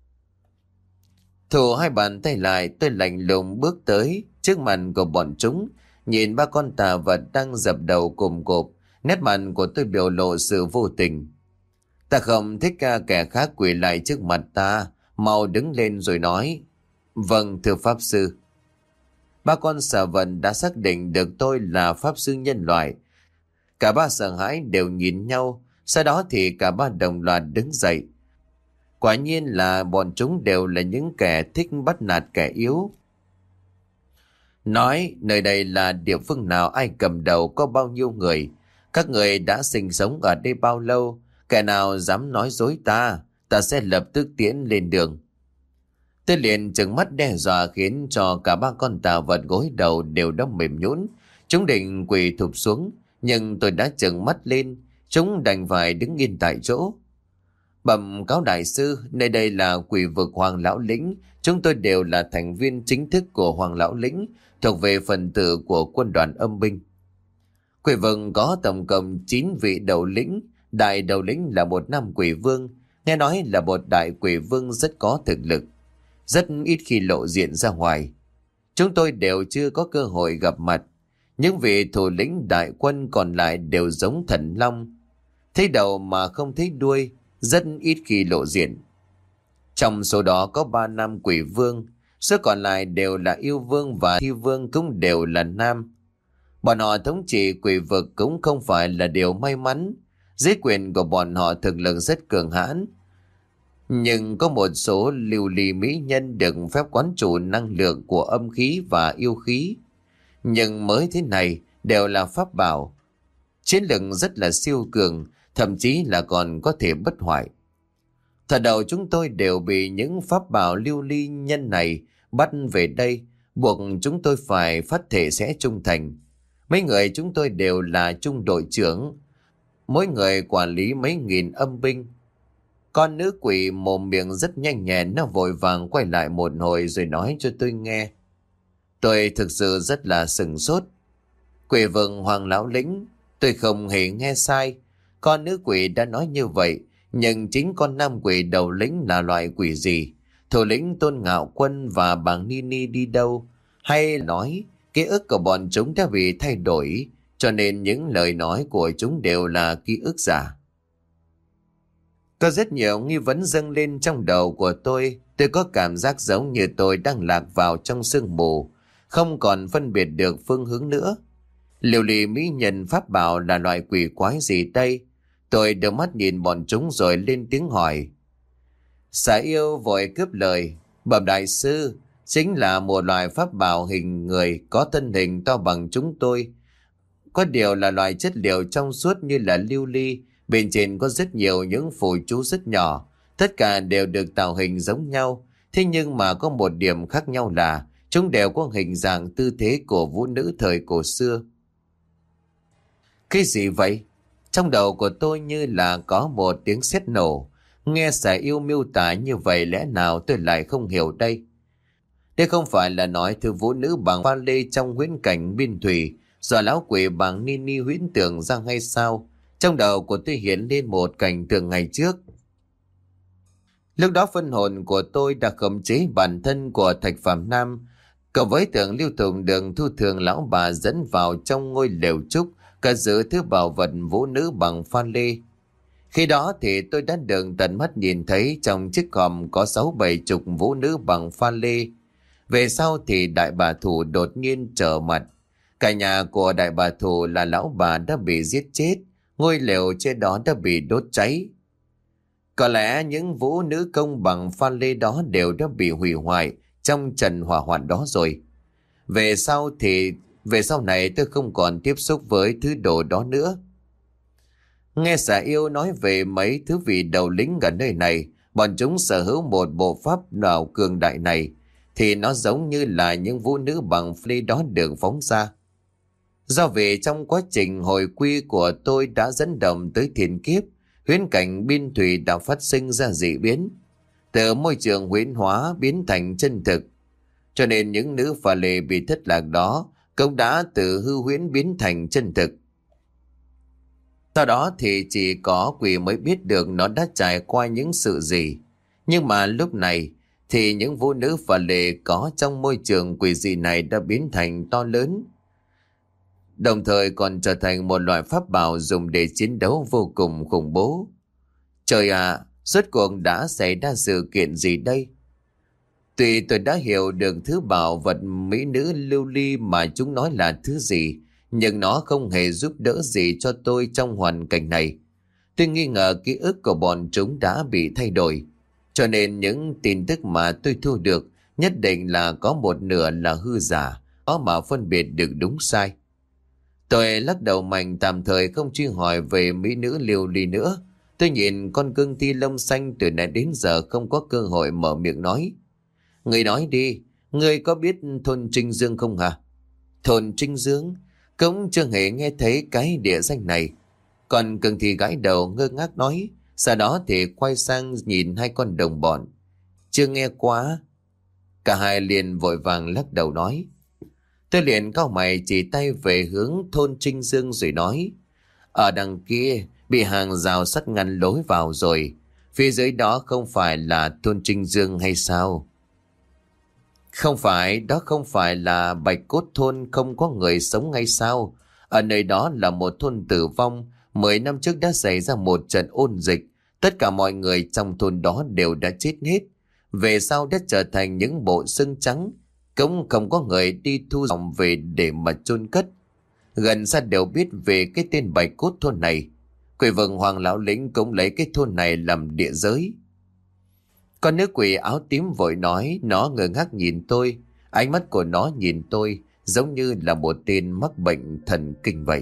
Thủ hai bàn tay lại, tôi lạnh lùng bước tới trước mặt của bọn chúng, nhìn ba con tà vật đang dập đầu cùng cộp. Nét mặt của tôi biểu lộ sự vô tình. Ta không thích ca kẻ khác quỳ lại trước mặt ta, mau đứng lên rồi nói: Vâng thưa Pháp sư. Ba con xà vật đã xác định được tôi là Pháp sư nhân loại. Cả ba sợ hãi đều nhìn nhau, sau đó thì cả ba đồng loạt đứng dậy. Quả nhiên là bọn chúng đều là những kẻ thích bắt nạt kẻ yếu. Nói nơi đây là địa phương nào, ai cầm đầu, có bao nhiêu người, các người đã sinh sống ở đây bao lâu, kẻ nào dám nói dối ta, ta sẽ lập tức tiến lên đường. Tôi liền trừng mắt đe dọa khiến cho cả ba con tà vật gối đầu đều đã mềm nhũn. Chúng định quỳ thụp xuống, nhưng tôi đã trừng mắt lên, chúng đành phải đứng yên tại chỗ. Bẩm cáo đại sư, nơi đây là quỷ vực Hoàng Lão Lĩnh, chúng tôi đều là thành viên chính thức của Hoàng Lão Lĩnh, thuộc về phần tử của quân đoàn âm binh. Quỷ vực có tổng cộng chín vị đầu lĩnh, đại đầu lĩnh là một nam quỷ vương, nghe nói là một đại quỷ vương rất có thực lực, rất ít khi lộ diện ra ngoài. Chúng tôi đều chưa có cơ hội gặp mặt. Những vị thủ lĩnh đại quân còn lại đều giống thần long. thấy đầu mà không thấy đuôi, rất ít khi lộ diện. Trong số đó có ba nam quỷ vương, số còn lại đều là yêu vương và thi vương cũng đều là nam. Bọn họ thống trị quỷ vực cũng không phải là điều may mắn. Dưới quyền của bọn họ thực lực rất cường hãn. Nhưng có một số lưu ly mỹ nhân được phép quán chủ năng lượng của âm khí và yêu khí. Nhưng mới thế này đều là pháp bảo. Chiến lực rất là siêu cường, thậm chí là còn có thể bất hoại. Thời đầu chúng tôi đều bị những pháp bảo lưu ly nhân này bắt về đây, buộc chúng tôi phải phát thể sẽ trung thành. Mấy người chúng tôi đều là trung đội trưởng, mỗi người quản lý mấy nghìn âm binh. Con nữ quỷ mồm miệng rất nhanh nhẹn, nó vội vàng quay lại một hồi rồi nói cho tôi nghe. Tôi thực sự rất là sửng sốt. Quỷ vực Hoàng lão lĩnh, tôi không hề nghe sai. Con nữ quỷ đã nói như vậy, nhưng chính con nam quỷ đầu lĩnh là loại quỷ gì? Thủ lĩnh Tôn Ngạo Quân và bàng Nini đi đâu? Hay nói ký ức của bọn chúng đã bị thay đổi, cho nên những lời nói của chúng đều là ký ức giả? Có rất nhiều nghi vấn dâng lên trong đầu của tôi. Tôi có cảm giác giống như tôi đang lạc vào trong sương mù, không còn phân biệt được phương hướng nữa. Liều lì mỹ nhân pháp bảo là loại quỷ quái gì đây? Tôi đưa mắt nhìn bọn chúng rồi lên tiếng hỏi. Xà yêu vội cướp lời. Bẩm đại sư, chính là một loại pháp bảo hình người, có thân hình to bằng chúng tôi. Có điều là loại chất liệu trong suốt như là lưu ly, bên trên có rất nhiều những phù chú rất nhỏ, tất cả đều được tạo hình giống nhau. Thế nhưng mà có một điểm khác nhau là chúng đều có hình dạng tư thế của vũ nữ thời cổ xưa. Cái gì vậy? Trong đầu của tôi như là có một tiếng sét nổ. Nghe xà yêu miêu tả như vậy lẽ nào tôi lại không hiểu đây? Đây không phải là nói thư vũ nữ bằng pha lê trong huyễn cảnh biên thủy do lão quỷ bằng Nini huyễn tưởng ra hay sao? Trong đầu của tôi hiện lên một cảnh tượng ngày trước. Lúc đó phân hồn của tôi đã khống chế bản thân của Thạch Phạm Nam, cộng với tưởng lưu thùng đường thu thường lão bà dẫn vào trong ngôi lều trúc, cả giữ thứ bảo vật vũ nữ bằng pha lê. Khi đó thì tôi đã được tận mắt nhìn thấy trong chiếc hòm có sáu bảy chục vũ nữ bằng pha lê. Về sau thì đại bà thủ đột nhiên trở mặt. Cả nhà của đại bà thủ là lão bà đã bị giết chết, ngôi lều trên đó đã bị đốt cháy. Có lẽ những vũ nữ công bằng pha lê đó đều đã bị hủy hoại trong trận hỏa hoạn đó rồi. Về sau thì Về sau này tôi không còn tiếp xúc với thứ đồ đó nữa. Nghe xà yêu nói về mấy thứ vị đầu lĩnh ở nơi này, bọn chúng sở hữu một bộ pháp nào cường đại này, thì nó giống như là những vũ nữ bằng pha đó được phóng ra. Do vì trong quá trình hồi quy của tôi đã dẫn động tới thiên kiếp, huyễn cảnh biên thủy đã phát sinh ra dị biến, từ môi trường huyễn hóa biến thành chân thực. Cho nên những nữ pha lê bị thất lạc đó cũng đã từ hư huyễn biến thành chân thực. Sau đó thì chỉ có quỷ mới biết được nó đã trải qua những sự gì. Nhưng mà lúc này thì những vũ nữ pha lê có trong môi trường quỷ dị này đã biến thành to lớn, đồng thời còn trở thành một loại pháp bảo dùng để chiến đấu vô cùng khủng bố. Trời ạ, à, rốt cuộc đã xảy ra sự kiện gì đây? Tuy tôi đã hiểu được thứ bảo vật mỹ nữ lưu ly mà chúng nói là thứ gì, nhưng nó không hề giúp đỡ gì cho tôi trong hoàn cảnh này. Tôi nghi ngờ ký ức của bọn chúng đã bị thay đổi, cho nên những tin tức mà tôi thu được nhất định là có một nửa là hư giả, khó mà phân biệt được đúng sai. Tôi lắc đầu mạnh, tạm thời không truy hỏi về mỹ nữ lưu ly nữa. Tôi nhìn con cương thi lông xanh từ nãy đến giờ không có cơ hội mở miệng nói. Người nói đi, người có biết thôn Trinh Dương không hả? Thôn Trinh Dương? Cũng chưa hề nghe thấy cái địa danh này. Còn cương thi gãi đầu ngơ ngác nói, sau đó thì quay sang nhìn hai con đồng bọn. Chưa nghe quá. Cả hai liền vội vàng lắc đầu nói. Tôi liền cau mày chỉ tay về hướng thôn Trinh Dương rồi nói. Ở đằng kia bị hàng rào sắt ngăn lối vào rồi. Phía dưới đó không phải là thôn Trinh Dương hay sao? Không phải, đó không phải là Bạch Cốt thôn không có người sống hay sao? Ở nơi đó là một thôn tử vong, Mười năm trước đã xảy ra một trận ôn dịch, tất cả mọi người trong thôn đó đều đã chết hết. Về sau đã trở thành những bộ xương trắng, cũng không có người đi thu dọn về để mà chôn cất. Gần xa đều biết về cái tên Bạch Cốt thôn này. Quỷ vừng Hoàng lão lĩnh cũng lấy cái thôn này làm địa giới. Con nữ quỷ áo tím vội nói, nó ngơ ngác nhìn tôi. Ánh mắt của nó nhìn tôi giống như là một tên mắc bệnh thần kinh vậy.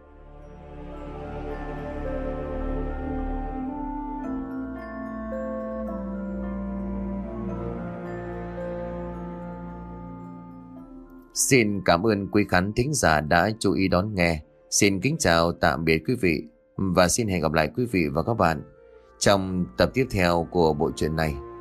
Xin cảm ơn quý khán thính giả đã chú ý đón nghe. Xin kính chào tạm biệt quý vị và xin hẹn gặp lại quý vị và các bạn trong tập tiếp theo của bộ truyện này.